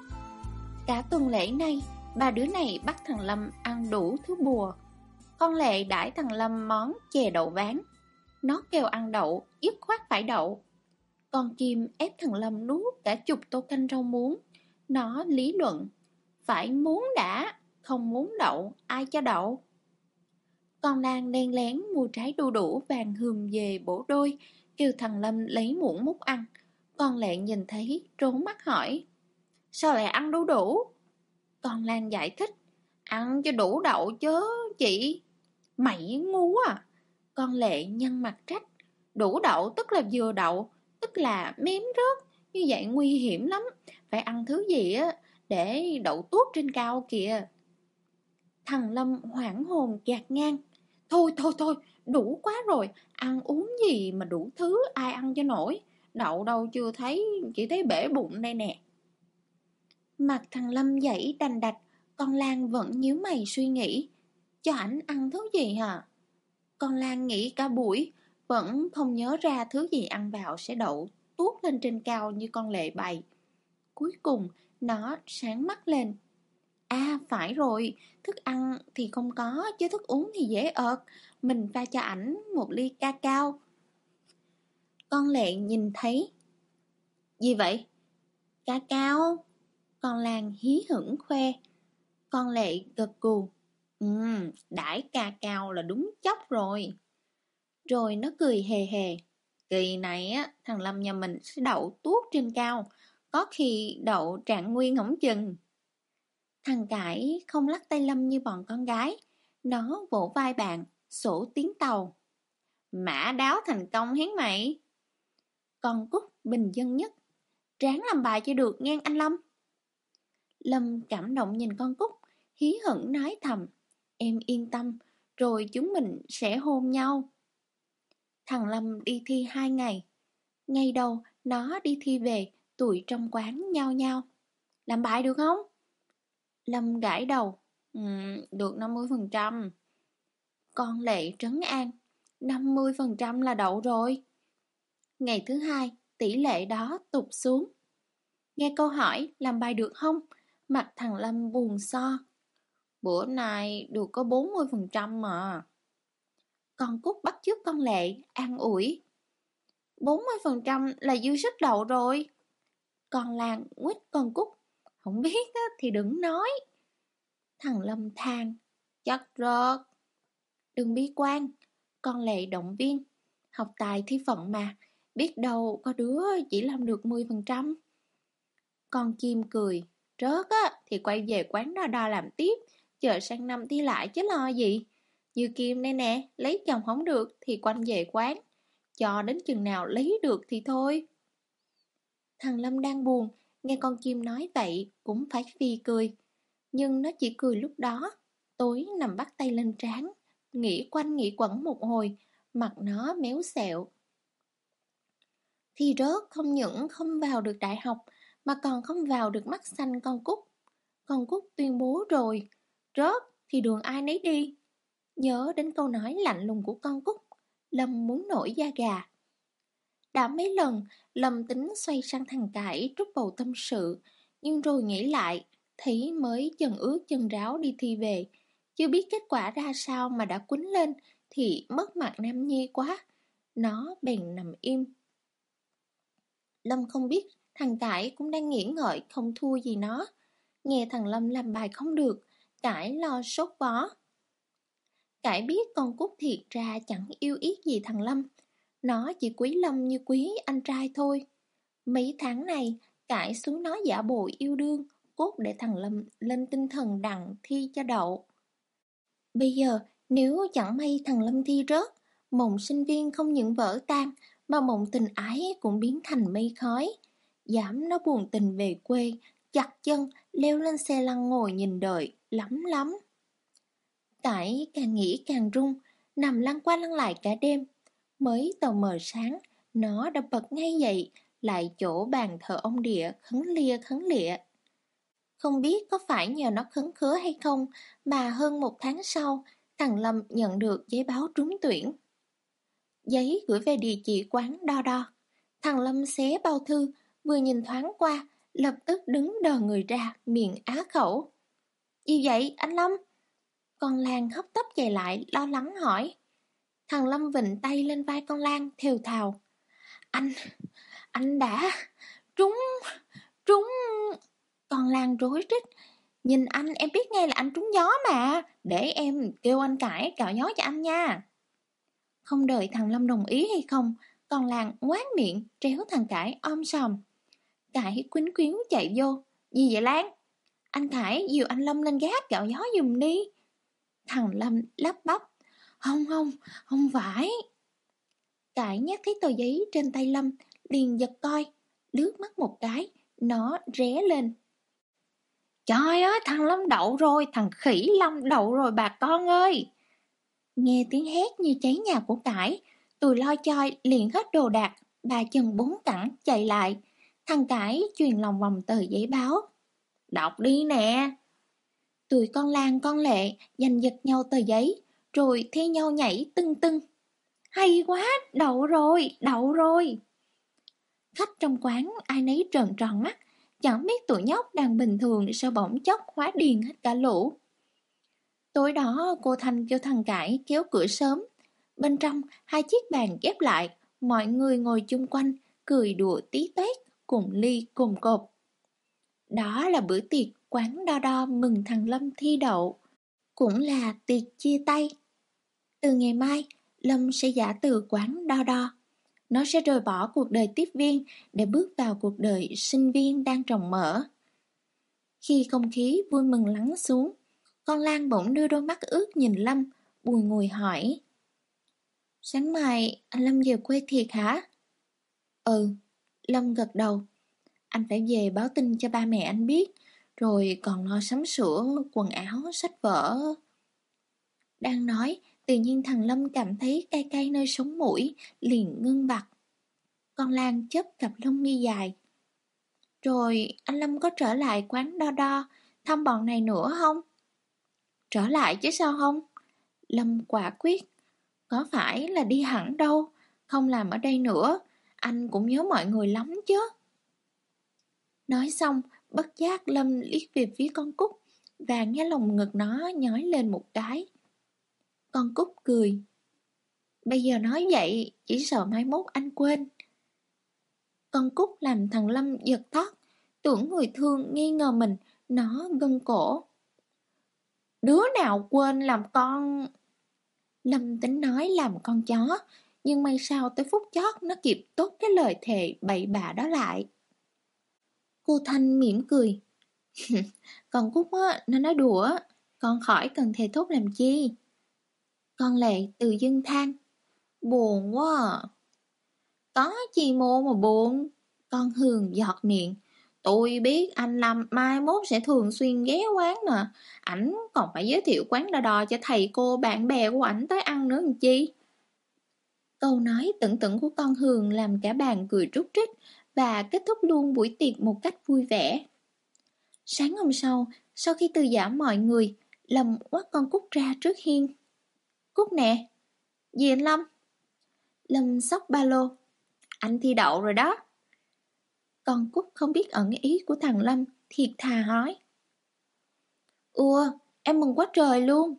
Cả tuần lễ nay, ba đứa này bắt thằng Lâm ăn đủ thứ bùa. Con Lệ đãi thằng Lâm món chè đậu ván. Nó kêu ăn đậu, dứt khoát phải đậu. Con Kim ép thằng Lâm nuốt cả chục tô canh rau muống. Nó lý luận, phải muốn đã, không muốn đậu, ai cho đậu. Con Lan len lén mua trái đu đủ vàng hườm về bổ đôi, kêu thằng Lâm lấy muỗng múc ăn. Con Lệ nhìn thấy, trốn mắt hỏi, sao lại ăn đu đủ? Con Lan giải thích, ăn cho đủ đậu chứ chị. Mày ngu à? Con Lệ nhăn mặt trách, đủ đậu tức là vừa đậu, tức là mém rớt, như vậy nguy hiểm lắm, phải ăn thứ gì á để đậu tuốt trên cao kìa. Thằng Lâm hoảng hồn gạt ngang, thôi thôi thôi, đủ quá rồi, ăn uống gì mà đủ thứ, ai ăn cho nổi, đậu đâu chưa thấy, chỉ thấy bể bụng đây nè. Mặt thằng Lâm dãy đành đạch, con Lan vẫn nhíu mày suy nghĩ, cho ảnh ăn thứ gì hả? Con Lan nghĩ cả buổi, vẫn không nhớ ra thứ gì ăn vào sẽ đậu tuốt lên trên cao như con Lệ bày. Cuối cùng, nó sáng mắt lên. À phải rồi, thức ăn thì không có, chứ thức uống thì dễ ợt. Mình pha cho ảnh một ly ca cao. Con Lệ nhìn thấy. Gì vậy? Ca cao? Con Lan hí hửng khoe. Con Lệ gật gù. Ừm, đãi ca cao là đúng chốc rồi. Rồi nó cười hề hề. Kỳ này á, thằng Lâm nhà mình sẽ đậu tuốt trên cao, có khi đậu trạng nguyên hổng chừng. Thằng Cải không lắc tay Lâm như bọn con gái, nó vỗ vai bạn, sổ tiếng tàu. Mã đáo thành công hiến mày. Con Cúc bình dân nhất, ráng làm bài cho được ngang anh Lâm. Lâm cảm động nhìn con Cúc, hí hửng nói thầm. Em yên tâm, rồi chúng mình sẽ hôn nhau. Thằng Lâm đi thi hai ngày. Ngày đầu nó đi thi về, tụi trong quán nhao nhao. Làm bài được không? Lâm gãi đầu. Ừm, được năm mươi phần trăm. Con Lệ trấn an. năm mươi phần trăm là đậu rồi. Ngày thứ hai, tỷ lệ đó tụt xuống. Nghe câu hỏi làm bài được không? Mặt thằng Lâm buồn so. Bữa nay được có bốn mươi phần trăm mà. Con Cúc bắt chước con Lệ, an ủi. bốn mươi phần trăm là dư sức đậu rồi. Con Lan quýt con Cúc. Không biết thì đừng nói. Thằng Lâm than. Chắc rớt. Đừng bi quan. Con Lệ động viên. Học tài thi phận mà. Biết đâu có đứa chỉ làm được mười phần trăm. Con chim cười. Rớt á thì quay về quán đo đo làm tiếp. Chờ sang năm thi lại chứ lo gì. Như Kim đây nè. Lấy chồng không được thì quanh về quán. Cho đến chừng nào lấy được thì thôi. Thằng Lâm đang buồn. Nghe con chim nói vậy cũng phải phì cười. Nhưng nó chỉ cười lúc đó. Tối nằm bắt tay lên trán, nghĩ quanh nghĩ quẩn một hồi. Mặt nó méo xẹo. Thì rớt không những không vào được đại học, mà còn không vào được mắt xanh con Cúc. Con Cúc tuyên bố rồi, rớt thì đường ai nấy đi. Nhớ đến câu nói lạnh lùng của con Cúc, Lâm muốn nổi da gà. Đã mấy lần, Lâm tính xoay sang thằng Cải trút bầu tâm sự, nhưng rồi nghĩ lại, thấy mới chân ướt chân ráo đi thi về. Chưa biết kết quả ra sao mà đã quýnh lên, thì mất mặt Nam Nhi quá. Nó bèn nằm im. Lâm không biết thằng Cải cũng đang nghĩ ngợi không thua gì nó. Nghe thằng Lâm làm bài không được, Cải lo sốt vó. Cải biết con Cúc thiệt ra chẳng yêu ít gì thằng Lâm. Nó chỉ quý Lâm như quý anh trai thôi. Mấy tháng này, Cải xuống nó giả bộ yêu đương, cốt để thằng Lâm lên tinh thần đặng thi cho đậu. Bây giờ, nếu chẳng may thằng Lâm thi rớt, mộng sinh viên không những vỡ tan, mà mộng tình ái cũng biến thành mây khói. Dám nó buồn tình về quê, chặt chân, leo lên xe lăn ngồi nhìn đợi, lắm lắm. Cải càng nghĩ càng run, nằm lăn qua lăn lại cả đêm. Mới tờ mờ sáng, nó đã bật ngay dậy, lại chỗ bàn thờ ông địa khấn lia khấn lịa. Không biết có phải nhờ nó khấn khứa hay không, mà hơn một tháng sau, thằng Lâm nhận được giấy báo trúng tuyển. Giấy gửi về địa chỉ quán đo đo. Thằng Lâm xé bao thư, vừa nhìn thoáng qua, lập tức đứng đờ người ra, miệng á khẩu. Gì vậy anh Lâm? Con Lan hấp tấp chạy lại, lo lắng hỏi. Thằng Lâm vịnh tay lên vai con Lan, thều thào. Anh, anh đã trúng, trúng... Con Lan rối rít. Nhìn anh em biết ngay là anh trúng gió mà. Để em kêu anh Cải cạo gió cho anh nha. Không đợi thằng Lâm đồng ý hay không, con Lan ngoác miệng tréo thằng Cải om sòm. Cải quýnh quýnh chạy vô. Gì vậy Lan? Anh Cải dìu anh Lâm lên gác cạo gió giùm đi. Thằng Lâm lắp bắp. Không không, không phải. Cải nhắc thấy tờ giấy trên tay Lâm, liền giật coi, lướt mắt một cái, nó ré lên. Trời ơi, thằng Lâm đậu rồi, thằng khỉ Lâm đậu rồi bà con ơi. Nghe tiếng hét như cháy nhà của Cải, tụi lo choi liền hết đồ đạc, bà chân bốn cẳng chạy lại. Thằng Cải truyền lòng vòng tờ giấy báo. Đọc đi nè. Tụi con Lan con Lệ giành giật nhau tờ giấy, rồi thi nhau nhảy tưng tưng. Hay quá, đậu rồi, đậu rồi. Khách trong quán ai nấy trợn tròn mắt, chẳng biết tụi nhóc đang bình thường sao bỗng chốc hóa điên hết cả lũ. Tối đó cô Thanh kêu thằng Cải kéo cửa sớm. Bên trong hai chiếc bàn ghép lại, mọi người ngồi chung quanh, cười đùa tí toét, cùng ly cùng cột. Đó là bữa tiệc quán đo đo mừng thằng Lâm thi đậu. cũng là tiệc chia tay. Từ ngày mai, Lâm sẽ giả từ quán Đo Đo. Nó sẽ rời bỏ cuộc đời tiếp viên để bước vào cuộc đời sinh viên đang trồng mỡ. Khi không khí vui mừng lắng xuống, con Lan bỗng đưa đôi mắt ướt nhìn Lâm, bùi ngùi hỏi: Sáng mai anh Lâm về quê thiệt hả? Ừ, Lâm gật đầu. Anh phải về báo tin cho ba mẹ anh biết, rồi còn lo sắm sửa quần áo, sách vở. Đang nói, tự nhiên thằng Lâm cảm thấy cay cay nơi sống mũi, liền ngưng bặt. Con Lan chớp cặp lông mi dài. Rồi anh Lâm có trở lại quán Đo Đo thăm bọn này nữa không? Trở lại chứ sao không? Lâm quả quyết. Có phải là đi hẳn đâu, không làm ở đây nữa, anh cũng nhớ mọi người lắm chứ. Nói xong, bất giác Lâm liếc về phía con Cúc và nghe lòng ngực nó nhói lên một cái. Con Cúc cười. Bây giờ nói vậy, chỉ sợ mai mốt anh quên. Con Cúc làm thằng Lâm giật thót, tưởng người thương nghi ngờ mình, nó gân cổ. Đứa nào quên làm con... Lâm tính nói làm con chó, nhưng may sao tới phút chót nó kịp tốt cái lời thề bậy bạ đó lại. Cô Thanh mỉm cười. Con Cúc á, nó nói đùa, con khỏi cần thề thốt làm chi. Con Lệ từ dưng than. Buồn quá à. Có chi mô mà buồn. Con Hường giọt miệng. Tôi biết anh Lâm mai mốt sẽ thường xuyên ghé quán nè. Ảnh còn phải giới thiệu quán Đo Đo cho thầy cô bạn bè của ảnh tới ăn nữa làm chi. Câu nói tửng tửng của con Hường làm cả bàn cười rúc rích và kết thúc luôn buổi tiệc một cách vui vẻ. Sáng hôm sau, sau khi từ giã mọi người, Lâm quắt con Cúc ra trước hiên. Cúc nè. Gì anh Lâm? Lâm xốc ba lô. Anh thi đậu rồi đó. Con Cúc không biết ẩn ý của thằng Lâm, thiệt thà hỏi. Ủa, em mừng quá trời luôn.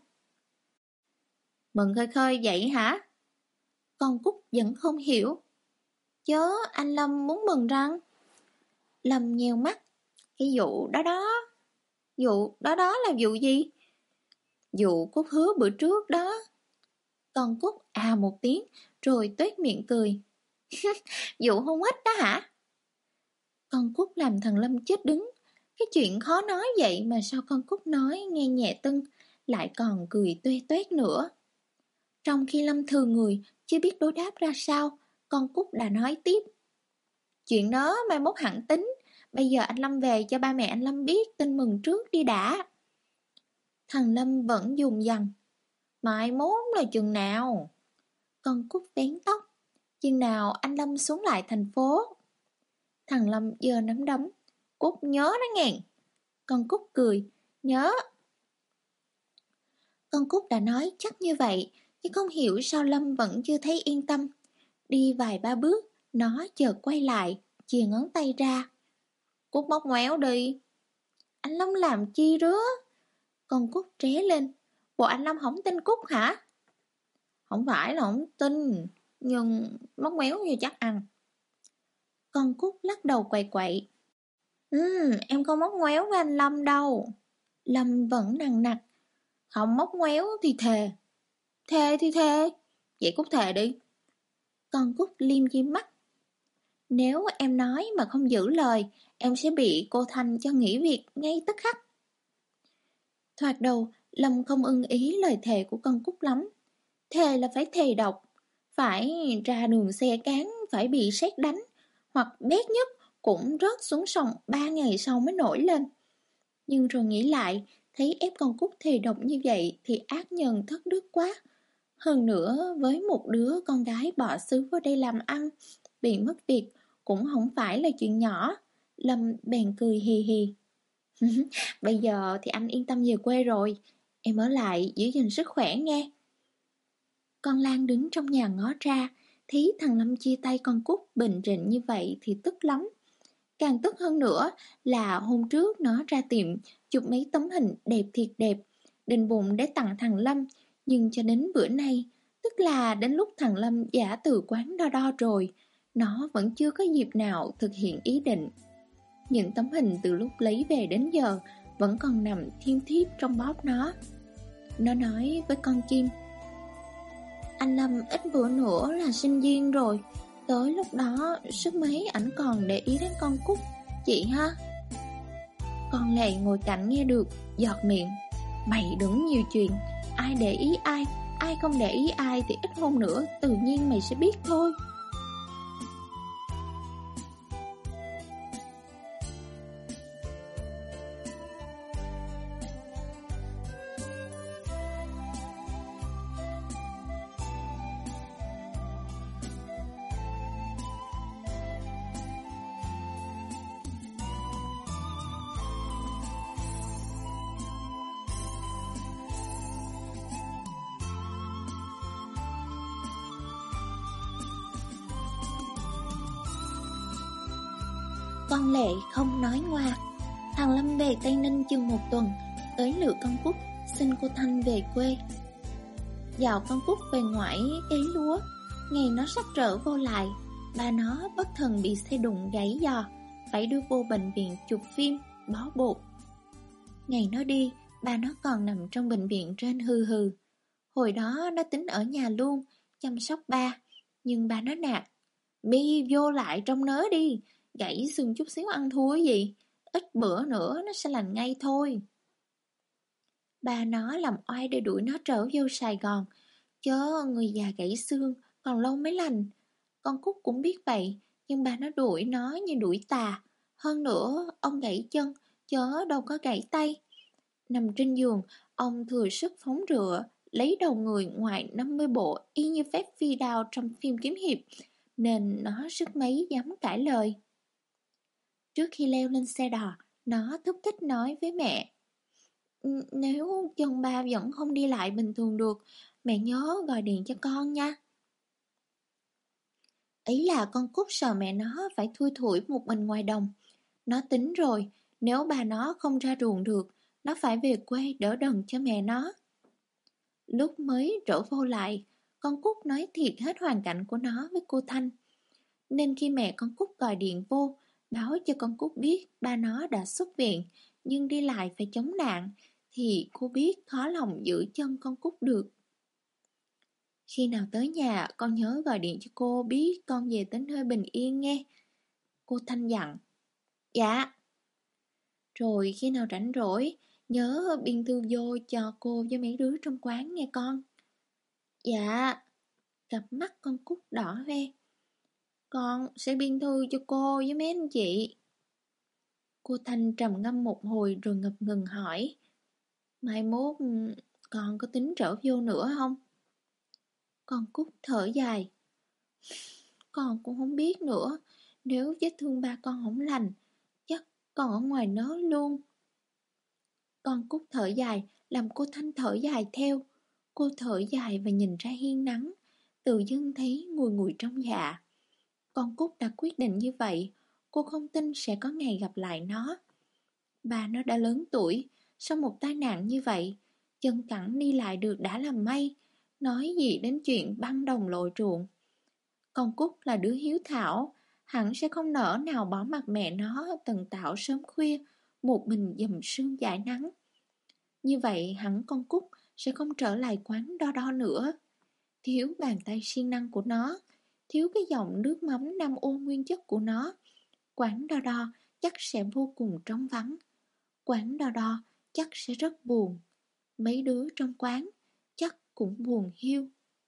Mừng khơi khơi vậy hả? Con Cúc vẫn không hiểu. Chớ anh Lâm muốn mừng răng. Lâm nheo mắt. Cái vụ đó đó. Vụ đó đó là vụ gì? Vụ Cúc hứa bữa trước đó. Con Cúc à một tiếng, rồi tuét miệng cười. Vụ hôn ích đó hả? Con Cúc làm thằng Lâm chết đứng. Cái chuyện khó nói vậy mà sao con Cúc nói nghe nhẹ tưng, lại còn cười tuê tuét nữa. Trong khi Lâm thừa người, chưa biết đối đáp ra sao, con Cúc đã nói tiếp. Chuyện đó mai mốt hẳn tính, bây giờ anh Lâm về cho ba mẹ anh Lâm biết tin mừng trước đi đã. Thằng Lâm vẫn dùng dằng. Mai mốt là chừng nào? Con Cúc vén tóc. Chừng nào anh Lâm xuống lại thành phố? Thằng Lâm giơ nắm đấm. Cúc nhớ đó ngàn. Con Cúc cười. Nhớ. Con Cúc đã nói chắc như vậy, nhưng không hiểu sao Lâm vẫn chưa thấy yên tâm. Đi vài ba bước, nó chợt quay lại, chìa ngón tay ra. Cúc móc ngoéo đi. Anh Lâm làm chi rứa? Con Cúc tré lên. Bộ anh Lâm không tin Cúc hả? Không phải là không tin, nhưng móc ngoéo như chắc ăn. Con Cúc lắc đầu quậy quậy. Ừ, em không móc ngoéo với anh Lâm đâu. Lâm vẫn nằng nặc. Không móc ngoéo thì thề. Thề thì thề. Vậy Cúc thề đi. Con Cúc liêm diêm mắt. Nếu em nói mà không giữ lời, em sẽ bị cô Thanh cho nghỉ việc ngay tức khắc. Thoạt đầu, Lâm không ưng ý lời thề của con Cúc lắm. Thề là phải thề độc, phải ra đường xe cán, phải bị sét đánh, hoặc bét nhất cũng rớt xuống sông ba ngày sau mới nổi lên. Nhưng rồi nghĩ lại, thấy ép con Cúc thề độc như vậy thì ác nhân thất đức quá. Hơn nữa, với một đứa con gái bỏ xứ vào đây làm ăn, bị mất việc cũng không phải là chuyện nhỏ. Lâm bèn cười hì hì. Bây giờ thì anh yên tâm về quê rồi, em ở lại giữ gìn sức khỏe nghe. Con Lan đứng trong nhà ngó ra, thấy thằng Lâm chia tay con Cúc bình rịnh như vậy thì tức lắm. Càng tức hơn nữa là hôm trước nó ra tiệm chụp mấy tấm hình đẹp thiệt đẹp, định bụng để tặng thằng Lâm, nhưng cho đến bữa nay, tức là đến lúc thằng Lâm giả từ quán Đo Đo rồi, nó vẫn chưa có dịp nào thực hiện ý định. Những tấm hình từ lúc lấy về đến giờ vẫn còn nằm thiêm thiếp trong bóp nó. Nó nói với con chim: Anh Lâm ít bữa nữa là sinh viên rồi, tới lúc đó sức mấy ảnh còn để ý đến con Cúc, chị ha. Con Lệ ngồi cạnh nghe được, giọt miệng: Mày đừng nhiều chuyện, ai để ý ai, ai không để ý ai thì ít hôm nữa tự nhiên mày sẽ biết thôi. Con Lệ không nói ngoa. Thằng Lâm về Tây Ninh chừng một tuần, tới lượt con Cúc xin cô Thanh về quê. Dạo con Cúc về ngoại cấy lúa, ngày nó sắp trở vô lại, ba nó bất thần bị xe đụng gãy giò, phải đưa vô bệnh viện chụp phim, bó bột. Ngày nó đi, ba nó còn nằm trong bệnh viện trên hừ hừ. Hồi đó nó tính ở nhà luôn, chăm sóc ba, nhưng ba nó nạt: Mi vô lại trong nớ đi, gãy xương chút xíu ăn thua gì, ít bữa nữa nó sẽ lành ngay thôi. Ba nó làm oai để đuổi nó trở vô Sài Gòn, chớ người già gãy xương còn lâu mới lành. Con Cúc cũng biết vậy, nhưng ba nó đuổi nó như đuổi tà. Hơn nữa, ông gãy chân, chớ đâu có gãy tay. Nằm trên giường, ông thừa sức phóng rựa, lấy đầu người ngoài năm mươi bộ y như phép phi đao trong phim kiếm hiệp, nên nó sức mấy dám cãi lời. Trước khi leo lên xe đò, nó thúc thích nói với mẹ: Nếu chân ba vẫn không đi lại bình thường được, mẹ nhớ gọi điện cho con nha. Ý là con Cúc sợ mẹ nó phải thui thủi một mình ngoài đồng. Nó tính rồi, nếu bà nó không ra ruộng được, nó phải về quê đỡ đần cho mẹ nó. Lúc mới trở vô lại, con Cúc nói thiệt hết hoàn cảnh của nó với cô Thanh. Nên khi mẹ con Cúc gọi điện vô, báo cho con Cúc biết ba nó đã xuất viện, nhưng đi lại phải chống nạn, thì cô biết khó lòng giữ chân con Cúc được. Khi nào tới nhà, con nhớ gọi điện cho cô biết con về tính hơi bình yên nghe. Cô Thanh dặn. Dạ. Rồi khi nào rảnh rỗi, nhớ biên thư vô cho cô với mấy đứa trong quán nghe con. Dạ. Cặp mắt con Cúc đỏ hoe. Con sẽ biên thư cho cô với mấy anh chị. Cô Thanh trầm ngâm một hồi rồi ngập ngừng hỏi: Mai mốt con có tính trở vô nữa không? Con Cúc thở dài. Con cũng không biết nữa. Nếu vết thương ba con không lành, chắc con ở ngoài nó luôn. Con Cúc thở dài làm cô Thanh thở dài theo. Cô thở dài và nhìn ra hiên nắng, tự dưng thấy ngùi ngùi trong dạ. Con Cúc đã quyết định như vậy, cô không tin sẽ có ngày gặp lại nó. Bà nó đã lớn tuổi, sau một tai nạn như vậy, chân cẳng đi lại được đã là may, nói gì đến chuyện băng đồng lội ruộng. Con Cúc là đứa hiếu thảo, hẳn sẽ không nỡ nào bỏ mặc mẹ nó tần tạo sớm khuya, một mình dầm sương dãi nắng. Như vậy hẳn con Cúc sẽ không trở lại quán đo đo nữa. Thiếu bàn tay siêng năng của nó, thiếu cái giọng nước mắm nam ô nguyên chất của nó, quán đo đo chắc sẽ vô cùng trống vắng. Quán đo đo chắc sẽ rất buồn. Mấy đứa trong quán chắc cũng buồn hiu.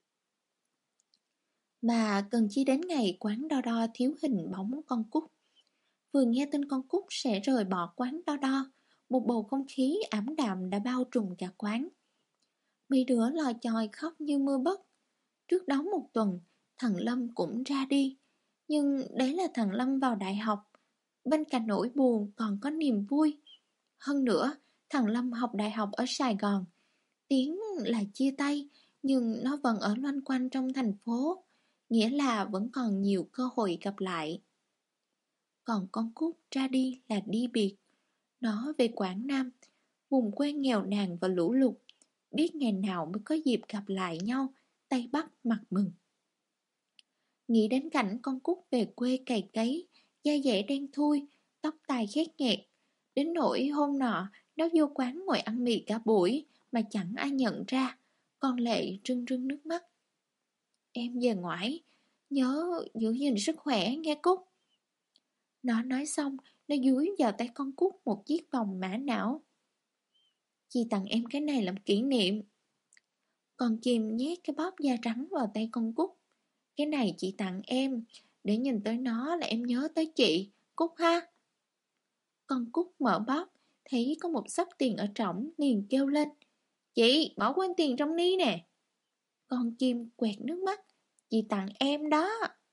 Mà cần chi đến ngày quán đo đo thiếu hình bóng con Cúc. Vừa nghe tin con Cúc sẽ rời bỏ quán đo đo, một bầu không khí ảm đạm đã bao trùm cả quán. Mấy đứa lò chòi khóc như mưa bất. Trước đó một tuần, thằng Lâm cũng ra đi. Nhưng đấy là thằng Lâm vào đại học. Bên cạnh nỗi buồn còn có niềm vui. Hơn nữa, thằng Lâm học đại học ở Sài Gòn. Tiếng là chia tay, nhưng nó vẫn ở loanh quanh trong thành phố, nghĩa là vẫn còn nhiều cơ hội gặp lại. Còn con Cúc ra đi là đi biệt. Nó về Quảng Nam, vùng quê nghèo nàn và lũ lụt, biết ngày nào mới có dịp gặp lại nhau, tay bắt mặt mừng. Nghĩ đến cảnh con Cúc về quê cày cấy, da dẻ đen thui, tóc tai khét nghẹt, đến nỗi hôm nọ nó vô quán ngồi ăn mì cả buổi mà chẳng ai nhận ra. Con Lệ rưng rưng nước mắt. Em về ngoại, nhớ giữ gìn sức khỏe nghe Cúc. Nó nói xong, nó dúi vào tay con Cúc một chiếc vòng mã não. Chị tặng em cái này làm kỷ niệm. Con chim nhét cái bóp da trắng vào tay con Cúc. Cái này chị tặng em, để nhìn tới nó là em nhớ tới chị, Cúc ha. Con Cúc mở bóp, thấy có một xấp tiền ở trỏng, liền kêu lên. Chị, bỏ quên tiền trong ní nè. Con chim quẹt nước mắt. Chị tặng em đó.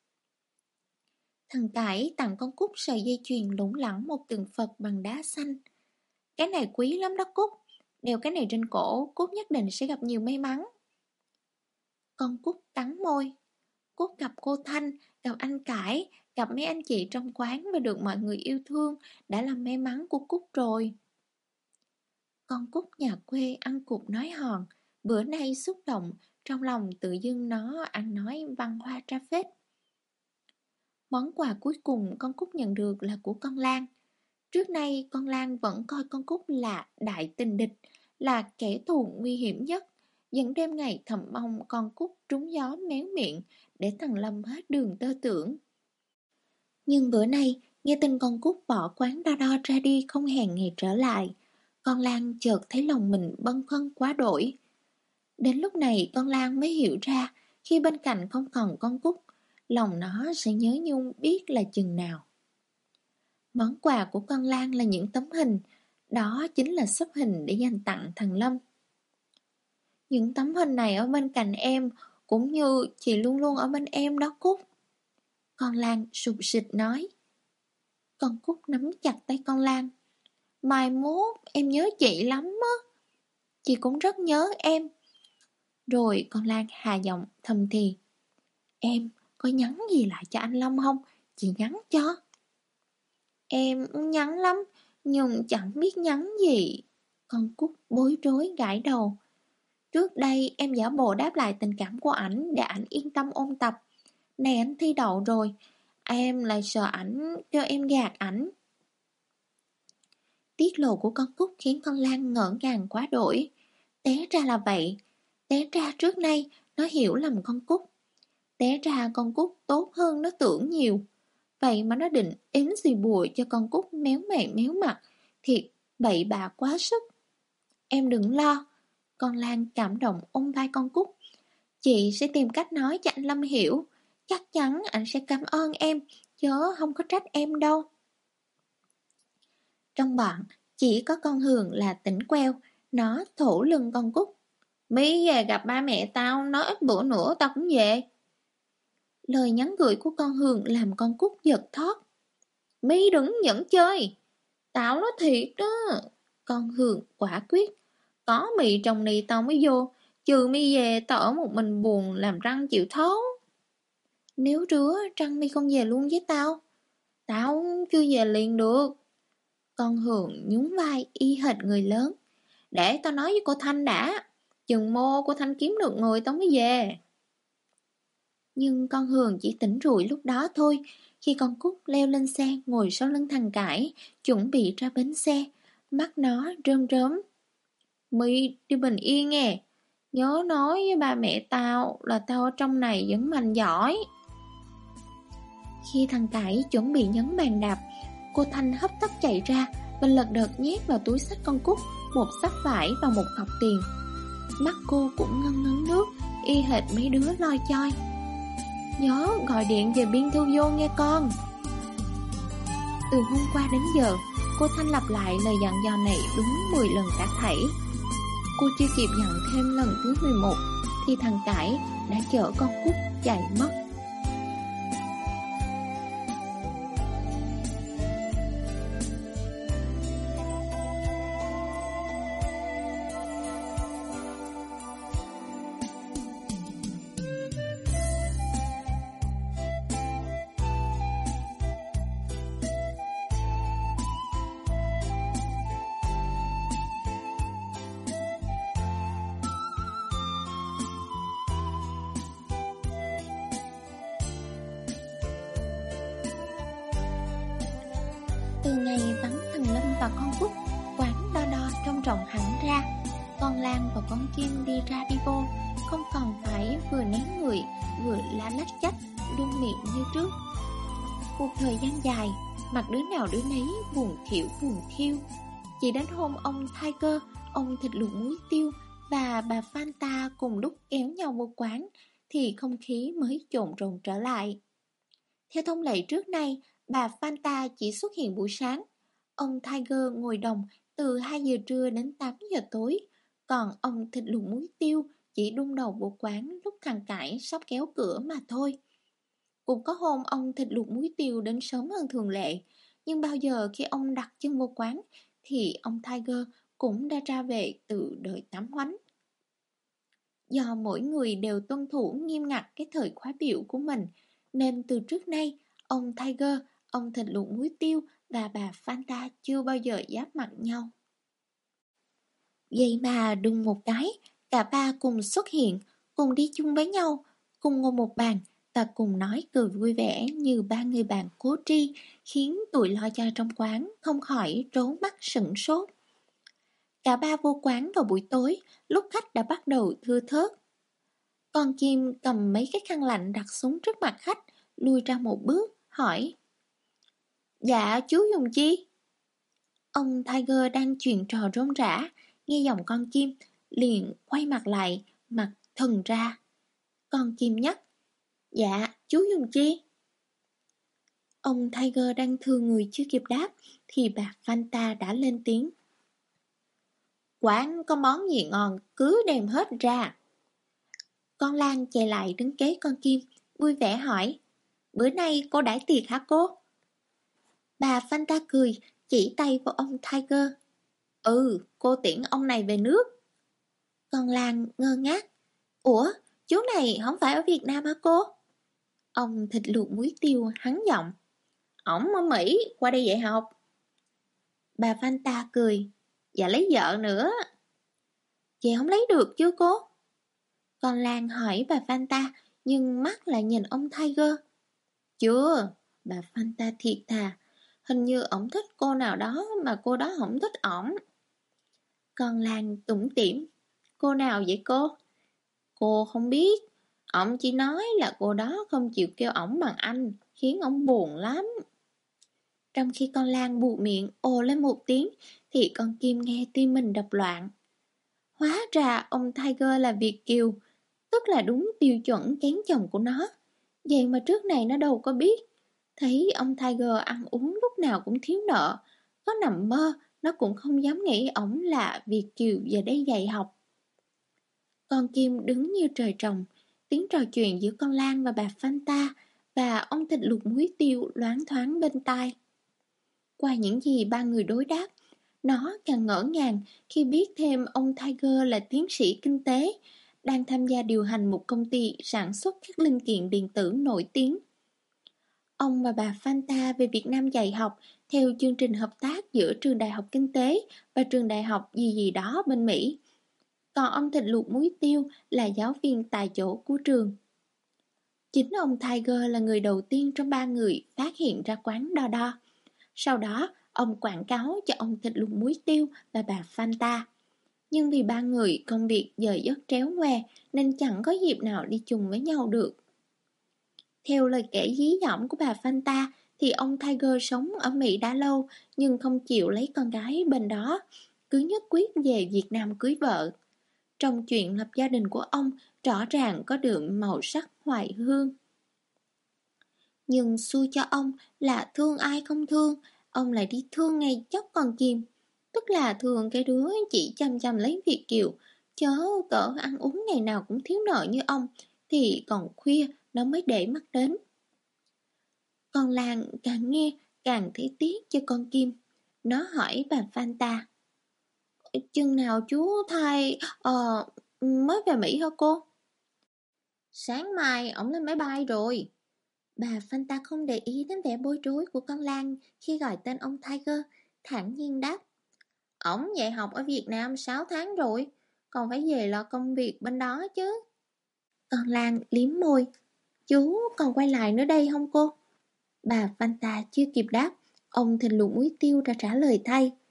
Thằng Cải tặng con Cúc sợi dây chuyền lủng lẳng một tượng Phật bằng đá xanh. Cái này quý lắm đó Cúc. Đeo cái này trên cổ, Cúc nhất định sẽ gặp nhiều may mắn. Con Cúc cắn môi. Cúc gặp cô Thanh, gặp anh Cải, gặp mấy anh chị trong quán và được mọi người yêu thương đã là may mắn của Cúc rồi. Con Cúc nhà quê ăn cục nói hòn, bữa nay xúc động, trong lòng tự dưng nó ăn nói văn hoa tra phết. Món quà cuối cùng con Cúc nhận được là của con Lan. Trước nay con Lan vẫn coi con Cúc là đại tình địch, là kẻ thù nguy hiểm nhất, dẫn đêm ngày thầm mong con Cúc trúng gió méo miệng để thằng Lâm hết đường tơ tưởng. Nhưng bữa nay, nghe tin con Cúc bỏ quán đo đo ra đi không hẹn ngày trở lại, con Lan chợt thấy lòng mình bâng khuâng quá đổi. Đến lúc này con Lan mới hiểu ra, khi bên cạnh không còn con Cúc, lòng nó sẽ nhớ nhung biết là chừng nào. Món quà của con Lan là những tấm hình, đó chính là xấp hình để dành tặng thằng Lâm. Những tấm hình này ở bên cạnh em, cũng như chị luôn luôn ở bên em đó Cúc. Con Lan sụp sịt nói. Con Cúc nắm chặt tay con Lan. Mai mốt em nhớ chị lắm á. Chị cũng rất nhớ em. Rồi con Lan hà giọng thầm thì. Em có nhắn gì lại cho anh Lâm không? Chị nhắn cho. Em nhắn lắm, nhưng chẳng biết nhắn gì. Con Cúc bối rối gãi đầu. Trước đây em giả bộ đáp lại tình cảm của ảnh để ảnh yên tâm ôn tập. Này ảnh thi đậu rồi, em lại sợ ảnh kêu em gạt ảnh. Tiết lộ của con Cúc khiến con Lan ngỡ ngàng quá đổi. Té ra là vậy. Té ra trước nay nó hiểu lầm con Cúc. Té ra con Cúc tốt hơn nó tưởng nhiều. Vậy mà nó định ếm xì bùa cho con Cúc méo mày méo mặt. Thiệt bậy bạ quá sức. Em đừng lo. Con Lan cảm động ôm vai con Cúc. Chị sẽ tìm cách nói cho anh Lâm hiểu. Chắc chắn anh sẽ cảm ơn em, chớ không có trách em đâu. Trong bọn, chỉ có con Hường là tỉnh queo. Nó thổ lưng con Cúc. Mi về gặp ba mẹ tao, nói ít bữa nữa tao cũng về. Lời nhắn gửi của con Hường làm con Cúc giật thót. Mi đừng nhẫn chơi. Tao nói thiệt đó. Con Hường quả quyết. Có mì trong này tao mới vô. Trừ mi về tao ở một mình buồn làm răng chịu thấu. Nếu rứa Trăng mi không về luôn với tao. Tao chưa về liền được. Con Hường nhún vai y hệt người lớn. Để tao nói với cô Thanh đã. Chừng mô cô Thanh kiếm được người tao mới về. Nhưng con Hường chỉ tỉnh rụi lúc đó thôi. Khi con Cúc leo lên xe ngồi sau lưng thằng Cải, chuẩn bị ra bến xe, mắt nó rơm rớm. Mi đi bình yên nghe. Nhớ nói với ba mẹ tao là tao ở trong này vẫn mạnh giỏi. Khi thằng Cải chuẩn bị nhấn bàn đạp, cô Thanh hấp tấp chạy ra và lật đật nhét vào túi xách con Cúc một xấp vải và một cọc tiền. Mắt cô cũng ngân ngấn nước, y hệt mấy đứa loi choi. Nhớ gọi điện về biên thư vô nghe con. Từ hôm qua đến giờ, cô Thanh lặp lại lời dặn dò này đúng mười lần cả thảy. Cô chưa kịp dặn thêm lần thứ mười một thì thằng Cải đã chở con Cúc chạy mất. Từ ngày vắng thằng Lâm và con Cúc, quán đo đo trông rộng hẳn ra. Con Lan và con Kim đi ra đi vô, không còn phải vừa nén người, vừa la lách cách, luôn miệng như trước. Một thời gian dài, mặt đứa nào đứa nấy buồn thiểu buồn thiêu. Chỉ đến hôm ông Tiger, ông thịt luộc muối tiêu và bà Fanta cùng lúc kéo nhau vô quán, thì không khí mới trộn rộn trở lại. Theo thông lệ trước nay, bà Fanta chỉ xuất hiện buổi sáng. Ông Tiger ngồi đồng từ hai giờ trưa đến tám giờ tối, còn ông thịt luộc muối tiêu chỉ đung đầu vô quán lúc thằng Cải sắp kéo cửa mà thôi. Cũng có hôm ông thịt luộc muối tiêu đến sớm hơn thường lệ, nhưng bao giờ khi ông đặt chân vô quán thì ông Tiger cũng đã ra về từ đời tắm hoánh. Do mỗi người đều tuân thủ nghiêm ngặt cái thời khóa biểu của mình, nên từ trước nay, ông Tiger, ông thịt luộc muối tiêu và bà Fanta chưa bao giờ giáp mặt nhau. Vậy mà đùng một cái, cả ba cùng xuất hiện, cùng đi chung với nhau, cùng ngồi một bàn và cùng nói cười vui vẻ như ba người bạn cố tri, khiến tụi lo cho trong quán không khỏi trố mắt sửng sốt. Cả ba vô quán vào buổi tối, lúc khách đã bắt đầu thưa thớt. Con Kim cầm mấy cái khăn lạnh đặt xuống trước mặt khách, lùi ra một bước, hỏi: Dạ, chú dùng chi? Ông Tiger đang chuyện trò rôm rả, nghe giọng con Kim, liền quay mặt lại, mặt thần ra. Con Kim nhắc: Dạ, chú dùng chi? Ông Tiger đang thưa người chưa kịp đáp, thì bà Fanta đã lên tiếng: Quán có món gì ngon, cứ đem hết ra. Con Lan chạy lại đứng kế con Kim, vui vẻ hỏi: Bữa nay cô đãi tiệc hả cô? Bà Fanta cười, chỉ tay vào ông Tiger: Ừ, cô tiễn ông này về nước. Con Lan ngơ ngác: Ủa, chú này không phải ở Việt Nam hả cô? Ông thịt luộc muối tiêu hắn giọng: Ổng ở Mỹ, qua đây dạy học. Bà Fanta cười: Dạ lấy vợ nữa. Vậy không lấy được chứ cô? Con Lan hỏi bà Fanta, nhưng mắt lại nhìn ông Tiger. Chưa, bà Fanta thiệt thà. Hình như ổng thích cô nào đó mà cô đó không thích ổng. Con Lan tủm tỉm: Cô nào vậy cô? Cô không biết. Ổng chỉ nói là cô đó không chịu kêu ổng bằng anh, khiến ổng buồn lắm. Trong khi con Lan buột miệng ồ lên một tiếng, thì con Kim nghe tim mình đập loạn. Hóa ra ông Tiger là Việt kiều, tức là đúng tiêu chuẩn kén chồng của nó. Vậy mà trước này nó đâu có biết. Thấy ông Tiger ăn uống lúc nào cũng thiếu nợ, có nằm mơ nó cũng không dám nghĩ ổng là Việt kiều về đây dạy học. Con Kim đứng như trời trồng, tiếng trò chuyện giữa con Lan và bà Fanta và ông thịt luộc muối tiêu loáng thoáng bên tai. Qua những gì ba người đối đáp, nó càng ngỡ ngàng khi biết thêm ông Tiger là tiến sĩ kinh tế, đang tham gia điều hành một công ty sản xuất các linh kiện điện tử nổi tiếng. Ông và bà Fanta về Việt Nam dạy học theo chương trình hợp tác giữa trường đại học kinh tế và trường đại học gì gì đó bên Mỹ. Còn ông thịt luộc muối tiêu là giáo viên tại chỗ của trường. Chính ông Tiger là người đầu tiên trong ba người phát hiện ra quán đo đo. Sau đó, ông quảng cáo cho ông thịt luộc muối tiêu và bà Fanta. Nhưng vì ba người công việc dời dất tréo ngoe nên chẳng có dịp nào đi chung với nhau được. Theo lời kể dí dỏm của bà Fanta thì ông Tiger sống ở Mỹ đã lâu nhưng không chịu lấy con gái bên đó, cứ nhất quyết về Việt Nam cưới vợ. Trong chuyện lập gia đình của ông rõ ràng có đượm màu sắc hoài hương. Nhưng xui cho ông là thương ai không thương, ông lại đi thương ngay chốc con Kim. Tức là thường cái đứa chỉ chăm chăm lấy Việt kiều, chớ cỡ ăn uống ngày nào cũng thiếu nợ như ông, thì còn khuya nó mới để mắt đến. Con Lan càng nghe càng thấy tiếc cho con Kim. Nó hỏi bà Fanta: Chừng nào chú thai ờ, mới về Mỹ hả cô? Sáng mai ổng lên máy bay rồi. Bà Fanta không để ý đến vẻ bối rối của con Lan khi gọi tên ông Tiger, thản nhiên đáp: Ổng dạy học ở Việt Nam sáu tháng rồi, còn phải về lo công việc bên đó chứ. Con Lan liếm môi: Chú còn quay lại nữa đây không cô? Bà Fanta chưa kịp đáp, ông thịt luộc muối tiêu ra trả lời thay: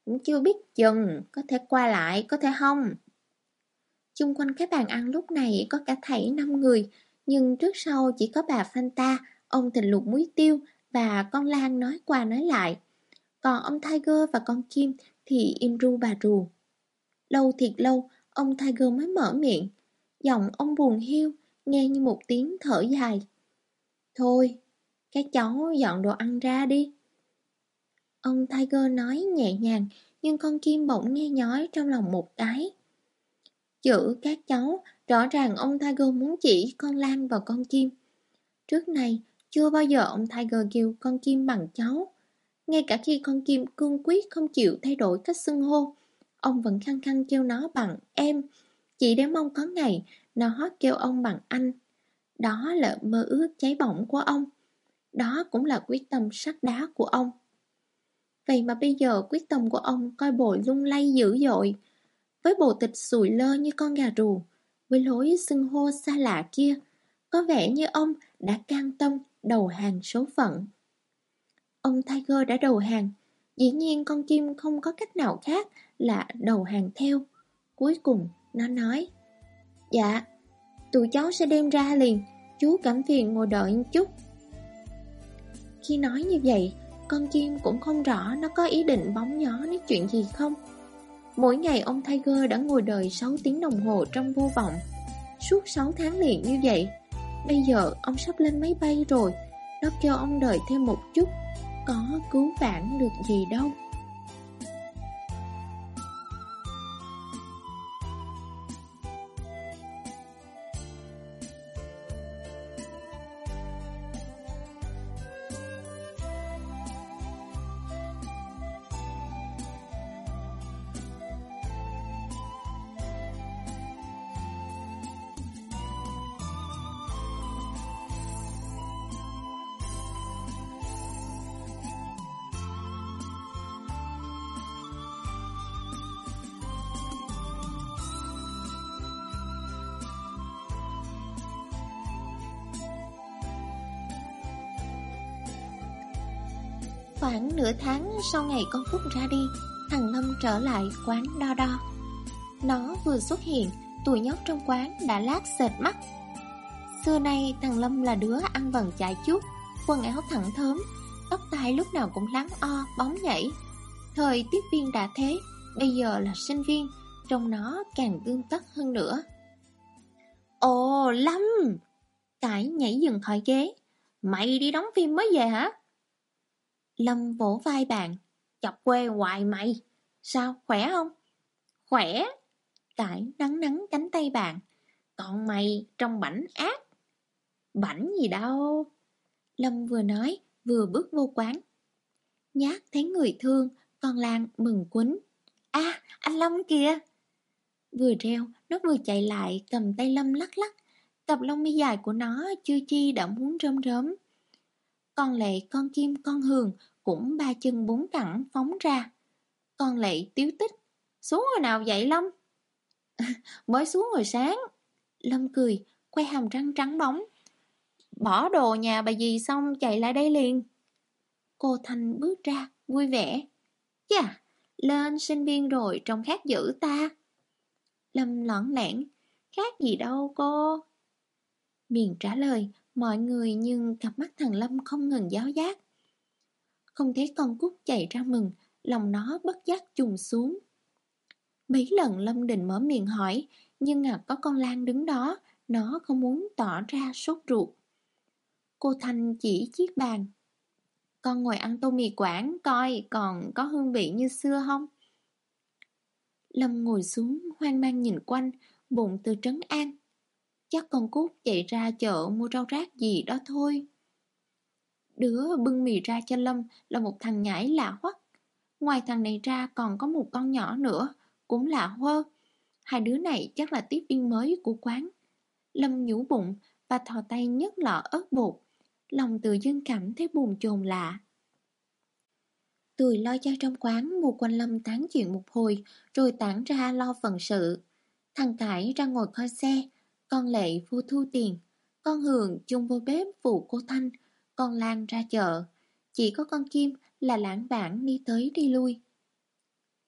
Cũng chưa biết chừng, có thể qua lại, có thể không. Chung quanh cái bàn ăn lúc này có cả thảy năm người, nhưng trước sau chỉ có bà Fanta, ông thịt luộc muối tiêu và con Lan nói qua nói lại. Còn ông Tiger và con Kim thì im ru bà rù. Lâu thiệt lâu, ông Tiger mới mở miệng. Giọng ông buồn hiu, nghe như một tiếng thở dài. Thôi, các cháu dọn đồ ăn ra đi. Ông Tiger nói nhẹ nhàng, nhưng con Kim bỗng nghe nhói trong lòng một cái. Chữ các cháu, rõ ràng ông Tiger muốn chỉ con Lan và con Kim. Trước này, chưa bao giờ ông Tiger kêu con Kim bằng cháu. Ngay cả khi con Kim cương quyết không chịu thay đổi cách xưng hô, ông vẫn khăng khăng kêu nó bằng em, chỉ để mong có ngày nó kêu ông bằng anh. Đó là mơ ước cháy bỏng của ông. Đó cũng là quyết tâm sắt đá của ông. Vậy mà bây giờ quyết tâm của ông coi bộ lung lay dữ dội. Với bộ tịch sùi lơ như con gà rù, với lối xưng hô xa lạ kia, có vẻ như ông đã can tâm đầu hàng số phận. Ông Tiger đã đầu hàng, dĩ nhiên con Kim không có cách nào khác là đầu hàng theo. Cuối cùng nó nói, dạ, tụi cháu sẽ đem ra liền, chú cảm phiền ngồi đợi một chút. Khi nói như vậy, con Kim cũng không rõ nó có ý định bóng gió nói chuyện gì không. Mỗi ngày ông Tiger đã ngồi đợi sáu tiếng đồng hồ trong vô vọng. Suốt sáu tháng liền như vậy. Bây giờ ông sắp lên máy bay rồi. Nó kêu ông đợi thêm một chút, có cứu vãn được gì đâu. Khoảng nửa tháng sau ngày con Cúc ra đi, thằng Lâm trở lại quán Đo Đo. Nó vừa xuất hiện, tụi nhóc trong quán đã lác sệt mắt. Xưa nay thằng Lâm là đứa ăn vần chạy chuốt, quần áo thẳng thớm, tóc tai lúc nào cũng lắng o, bóng nhảy. Thời tiếp viên đã thế, bây giờ là sinh viên, trông nó càng tươm tất hơn nữa. Ồ, Lâm! Cải nhảy dừng khỏi ghế. Mày đi đóng phim mới về hả? Lâm vỗ vai bạn. Chọc quê hoài mày. Sao, khỏe không? Khỏe. Cải nắng nắng cánh tay bạn. Còn mày trông bảnh ác. Bảnh gì đâu. Lâm vừa nói, vừa bước vô quán. Nhát thấy người thương, con Lan mừng quýnh. À, anh Lâm kìa. Vừa reo, nó vừa chạy lại cầm tay Lâm lắc lắc. Cặp lông mi dài của nó chưa chi đã muốn rơm rớm. Con Lệ, con Kim, con Hường cũng ba chân bốn cẳng phóng ra. Con Lệ tiếu tích. Xuống hồi nào vậy Lâm? Mới xuống hồi sáng. Lâm cười, quay hàm răng trắng bóng. Bỏ đồ nhà bà dì xong chạy lại đây liền. Cô Thanh bước ra, vui vẻ. Chà, lên sinh viên rồi trông khác dữ ta. Lâm lõn lẻn. Khác gì đâu cô. Miệng trả lời, mọi người nhưng cặp mắt thằng Lâm không ngừng giáo giác. Không thấy con Cúc chạy ra mừng, lòng nó bất giác trùng xuống. Mấy lần Lâm định mở miệng hỏi, nhưng à có con Lan đứng đó, nó không muốn tỏ ra sốt ruột. Cô Thanh chỉ chiếc bàn. Con ngồi ăn tô mì Quảng coi còn có hương vị như xưa không? Lâm ngồi xuống hoang mang nhìn quanh, bụng từ trấn an. Chắc con Cúc chạy ra chợ mua rau rác gì đó thôi. Đứa bưng mì ra cho Lâm là một thằng nhãi lạ hoắc. Ngoài thằng này ra còn có một con nhỏ nữa, cũng lạ hơ. Hai đứa này chắc là tiếp viên mới của quán. Lâm nhủ bụng và thò tay nhấc lọ ớt bột. Lòng tự dưng cảm thấy buồn chồn lạ. Tụi lo cho trong quán một quanh Lâm tán chuyện một hồi, rồi tản ra lo phận sự. Thằng Cải ra ngồi coi xe, con Lệ vô thu tiền, con Hường chung vô bếp phụ cô Thanh, con Lan ra chợ. Chỉ có con Kim là lãng vãng đi tới đi lui.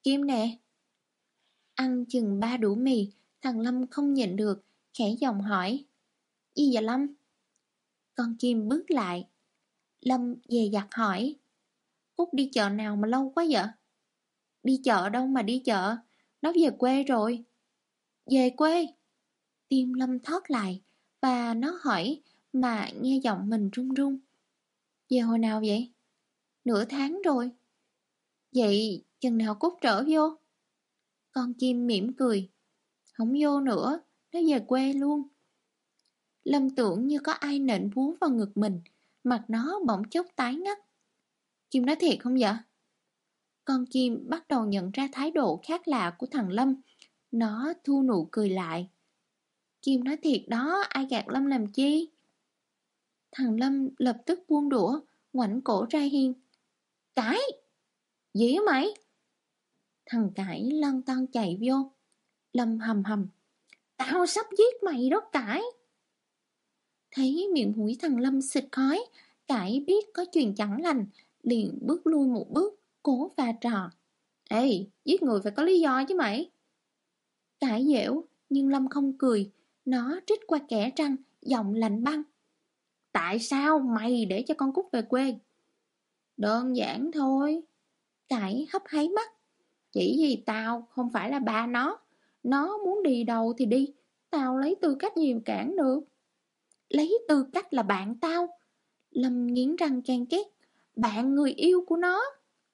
Kim nè. Ăn chừng ba đũa mì, thằng Lâm không nhịn được, khẽ giọng hỏi. Gì vậy Lâm? Con Kim bước lại. Lâm dè dặt hỏi. Cúc đi chợ nào mà lâu quá vậy? Đi chợ đâu mà đi chợ, nó về quê rồi. Về quê? Tim Lâm thót lại, và nó hỏi mà nghe giọng mình run run. Về hồi nào vậy? Nửa tháng rồi. Vậy chừng nào Cúc trở vô? Con Kim mỉm cười. Không vô nữa, nó về quê luôn. Lâm tưởng như có ai nện búa vào ngực mình, mặt nó bỗng chốc tái ngắt. Kim nói thiệt không vậy? Con Kim bắt đầu nhận ra thái độ khác lạ của thằng Lâm. Nó thu nụ cười lại. Kim nói thiệt đó, ai gạt Lâm làm chi? Thằng Lâm lập tức buông đũa, ngoảnh cổ ra hiên. Cãi! Gì á mày? Thằng Cãi lăn tăn chạy vô. Lâm hầm hầm. Tao sắp giết mày đó Cãi. Thấy miệng mũi thằng Lâm xịt khói, Cãi biết có chuyện chẳng lành, liền bước lui một bước, cố pha trò. Ê, giết người phải có lý do chứ mày. Cãi dẻo, nhưng Lâm không cười. Nó trích qua kẽ răng, giọng lạnh băng. Tại sao mày để cho con Cúc về quê? Đơn giản thôi. Cãi hấp háy mắt. Chỉ vì tao không phải là ba nó. Nó muốn đi đâu thì đi. Tao lấy tư cách gì mà cản được? Lấy tư cách là bạn tao. Lâm nghiến răng ken két. Bạn người yêu của nó.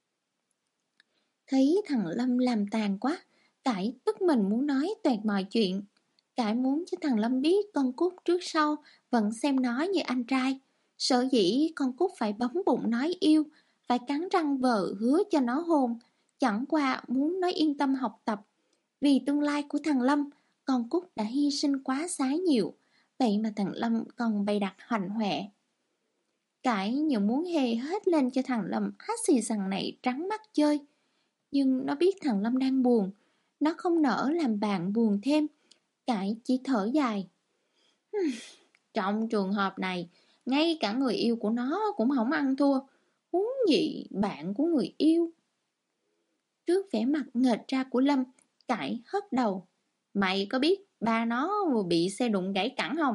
Thấy thằng Lâm làm tàn quá, Cãi tức mình muốn nói toàn mọi chuyện. Cãi muốn cho thằng Lâm biết con Cúc trước sau vẫn xem nó như anh trai. Sở dĩ con Cúc phải bấm bụng nói yêu, phải cắn răng vờ hứa cho nó hôn, chẳng qua muốn nó yên tâm học tập. Vì tương lai của thằng Lâm, con Cúc đã hy sinh quá xá nhiều, vậy mà thằng Lâm còn bày đặt hành hoẹ. Cãi như muốn hề hết lên cho thằng Lâm hát xì xằng này trắng mắt chơi. Nhưng nó biết thằng Lâm đang buồn, nó không nỡ làm bạn buồn thêm. Cãi chỉ thở dài. Trong trường hợp này, ngay cả người yêu của nó cũng không ăn thua, huống gì bạn của người yêu. Trước vẻ mặt nghệt ra của Lâm, Cãi hất đầu. Mày có biết ba nó vừa bị xe đụng gãy cẳng không?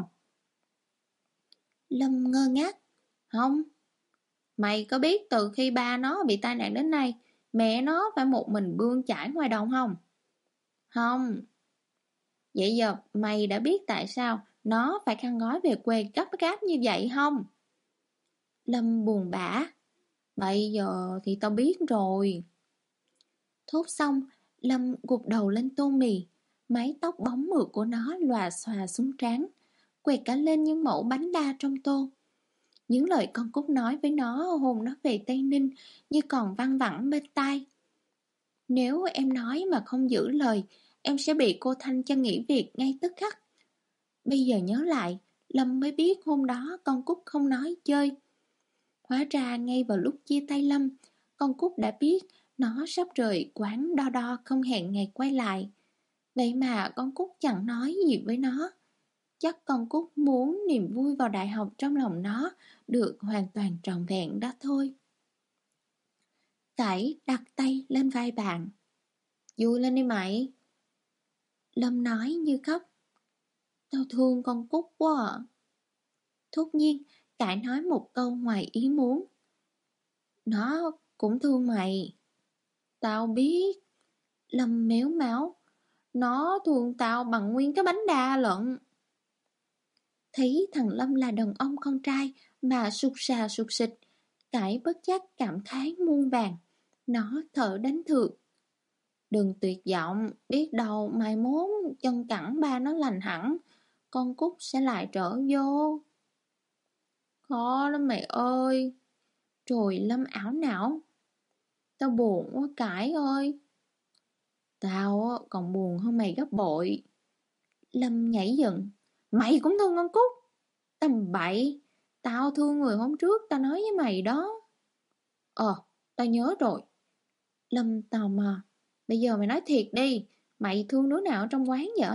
Lâm ngơ ngác. Không. Mày có biết từ khi ba nó bị tai nạn đến nay, mẹ nó phải một mình bươn chải ngoài đồng không? Không. Vậy giờ mày đã biết tại sao nó phải khăn gói về quê gấp gáp như vậy không? Lâm buồn bã. Bây giờ thì tao biết rồi. Thốt xong, Lâm gục đầu lên tô mì. Mái tóc bóng mượt của nó lòa xòa xuống trán, quẹt cả lên những mẩu bánh đa trong tô. Những lời con Cúc nói với nó hồn nó về Tây Ninh như còn văng vẳng bên tai. Nếu em nói mà không giữ lời, em sẽ bị cô Thanh cho nghỉ việc ngay tức khắc. Bây giờ nhớ lại, Lâm mới biết hôm đó con Cúc không nói chơi. Hóa ra ngay vào lúc chia tay Lâm, con Cúc đã biết nó sắp rời quán đo đo không hẹn ngày quay lại. Vậy mà con Cúc chẳng nói gì với nó. Chắc con Cúc muốn niềm vui vào đại học trong lòng nó được hoàn toàn trọn vẹn đó thôi. Cãi đặt tay lên vai bạn. Vui lên đi mày. Lâm nói như khóc. Tao thương con Cúc quá à. Thốt nhiên, Cãi nói một câu ngoài ý muốn. Nó cũng thương mày. Tao biết. Lâm méo máu. Nó thương tao bằng nguyên cái bánh đa lận. Thấy thằng Lâm là đàn ông con trai mà sụt sà sụt xịt, Cãi bất giác cảm khái muôn vàng. Nó thở đánh thượt. Đừng tuyệt vọng, biết đâu mai mốt chân cẳng ba nó lành hẳn, con Cúc sẽ lại trở vô. Khó lắm mày ơi. Rồi Lâm ảo não. Tao buồn quá Cãi ơi. Tao còn buồn hơn mày gấp bội. Lâm nhảy giận. Mày cũng thương con Cúc. Tầm bậy. Tao thương người hôm trước tao nói với mày đó. Ờ, tao nhớ rồi. Lâm tò mò. Bây giờ mày nói thiệt đi. Mày thương đứa nào trong quán vậy?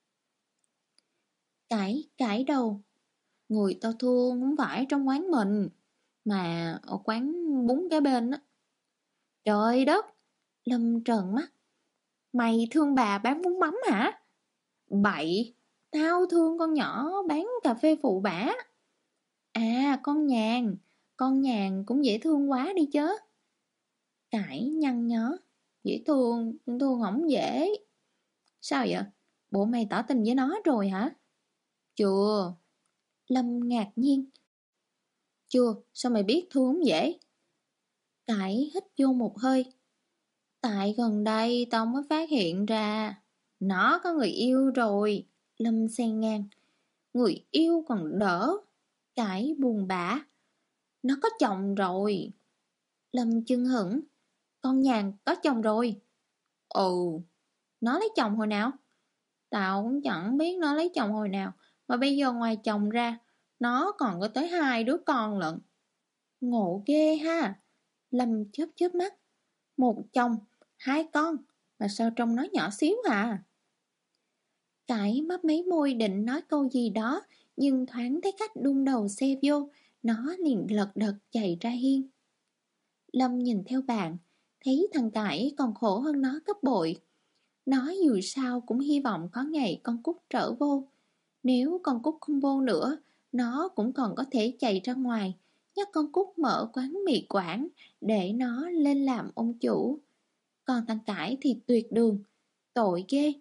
Cãi, cãi đầu. Người tao thương không phải trong quán mình, mà ở quán bún kế bên á. Trời đất! Lâm trợn mắt. Mày thương bà bán bún mắm hả? Bậy, tao thương con nhỏ bán cà phê phụ bả. À, con nhàn, con nhàn cũng dễ thương quá đi chớ. Cãi nhăn nhó. Dễ thương, nhưng thương không dễ. Sao vậy? Bộ mày tỏ tình với nó rồi hả? Chưa. Lâm ngạc nhiên. Chưa, sao mày biết thương không dễ? Cãi hít vô một hơi. Tại gần đây tao mới phát hiện ra nó có người yêu rồi. Lâm xen ngang. Người yêu còn đỡ. Cãi buồn bã. Nó có chồng rồi. Lâm chưng hửng. Con nhàn có chồng rồi. Ừ. Nó lấy chồng hồi nào? Tao cũng chẳng biết nó lấy chồng hồi nào. Mà bây giờ ngoài chồng ra, nó còn có tới hai đứa con lận. Ngộ ghê ha. Lâm chớp chớp mắt. Một chồng, hai con. Mà sao trông nó nhỏ xíu à? Cãi mấp mấy môi định nói câu gì đó, nhưng thoáng thấy khách đung đầu xe vô, nó liền lật đật chạy ra hiên. Lâm nhìn theo bạn, thấy thằng Cãi còn khổ hơn nó gấp bội. Nó dù sao cũng hy vọng có ngày con Cúc trở vô. Nếu con Cúc không vô nữa, nó cũng còn có thể chạy ra ngoài, nhắc con Cúc mở quán mì Quảng để nó lên làm ông chủ. Còn thằng Cãi thì tuyệt đường, tội ghê.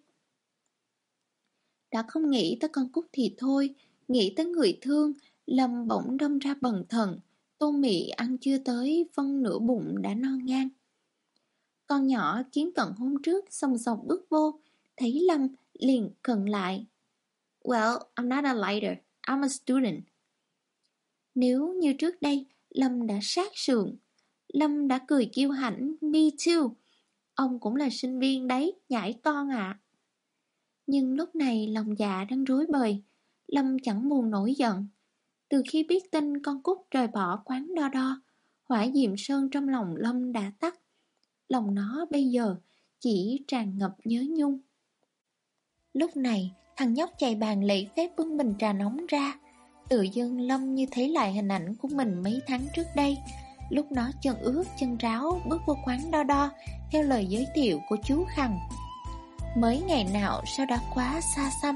Đã không nghĩ tới con Cúc thì thôi, nghĩ tới người thương, Lâm bỗng đâm ra bần thần. Tô mì ăn chưa tới phân nửa bụng đã no ngang. Con nhỏ kiến cận hôm trước sòng sọc bước vô, thấy Lâm liền khựng lại. Well, I'm not a lighter, I'm a student. Nếu như trước đây, Lâm đã sát sườn. Lâm đã cười kiêu hãnh, me too. Ông cũng là sinh viên đấy, nhãi con ạ. À. Nhưng lúc này lòng dạ đang rối bời, Lâm chẳng buồn nổi giận. Từ khi biết tin con Cúc rời bỏ quán đo đo, hỏa diệm sơn trong lòng Lâm đã tắt. Lòng nó bây giờ chỉ tràn ngập nhớ nhung. Lúc này, thằng nhóc chạy bàn lễ phép bưng bình trà nóng ra. Tự dưng Lâm như thấy lại hình ảnh của mình mấy tháng trước đây. Lúc nó chân ướt chân ráo bước vô quán đo đo theo lời giới thiệu của chú Khằng. Mấy ngày nào sao đã quá xa xăm.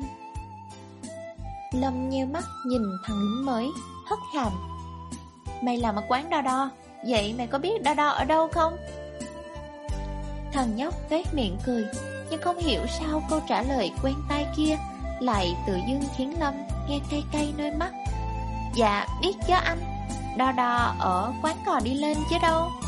Lâm nheo mắt nhìn thằng lính mới, hất hàm. Mày làm ở quán đo đo, vậy mày có biết đo đo ở đâu không? Thằng nhóc vét miệng cười, nhưng không hiểu sao câu trả lời quen tai kia lại tự dưng khiến Lâm nghe cay cay nơi mắt. Dạ biết chứ anh, đo đo ở quán cò đi lên chứ đâu.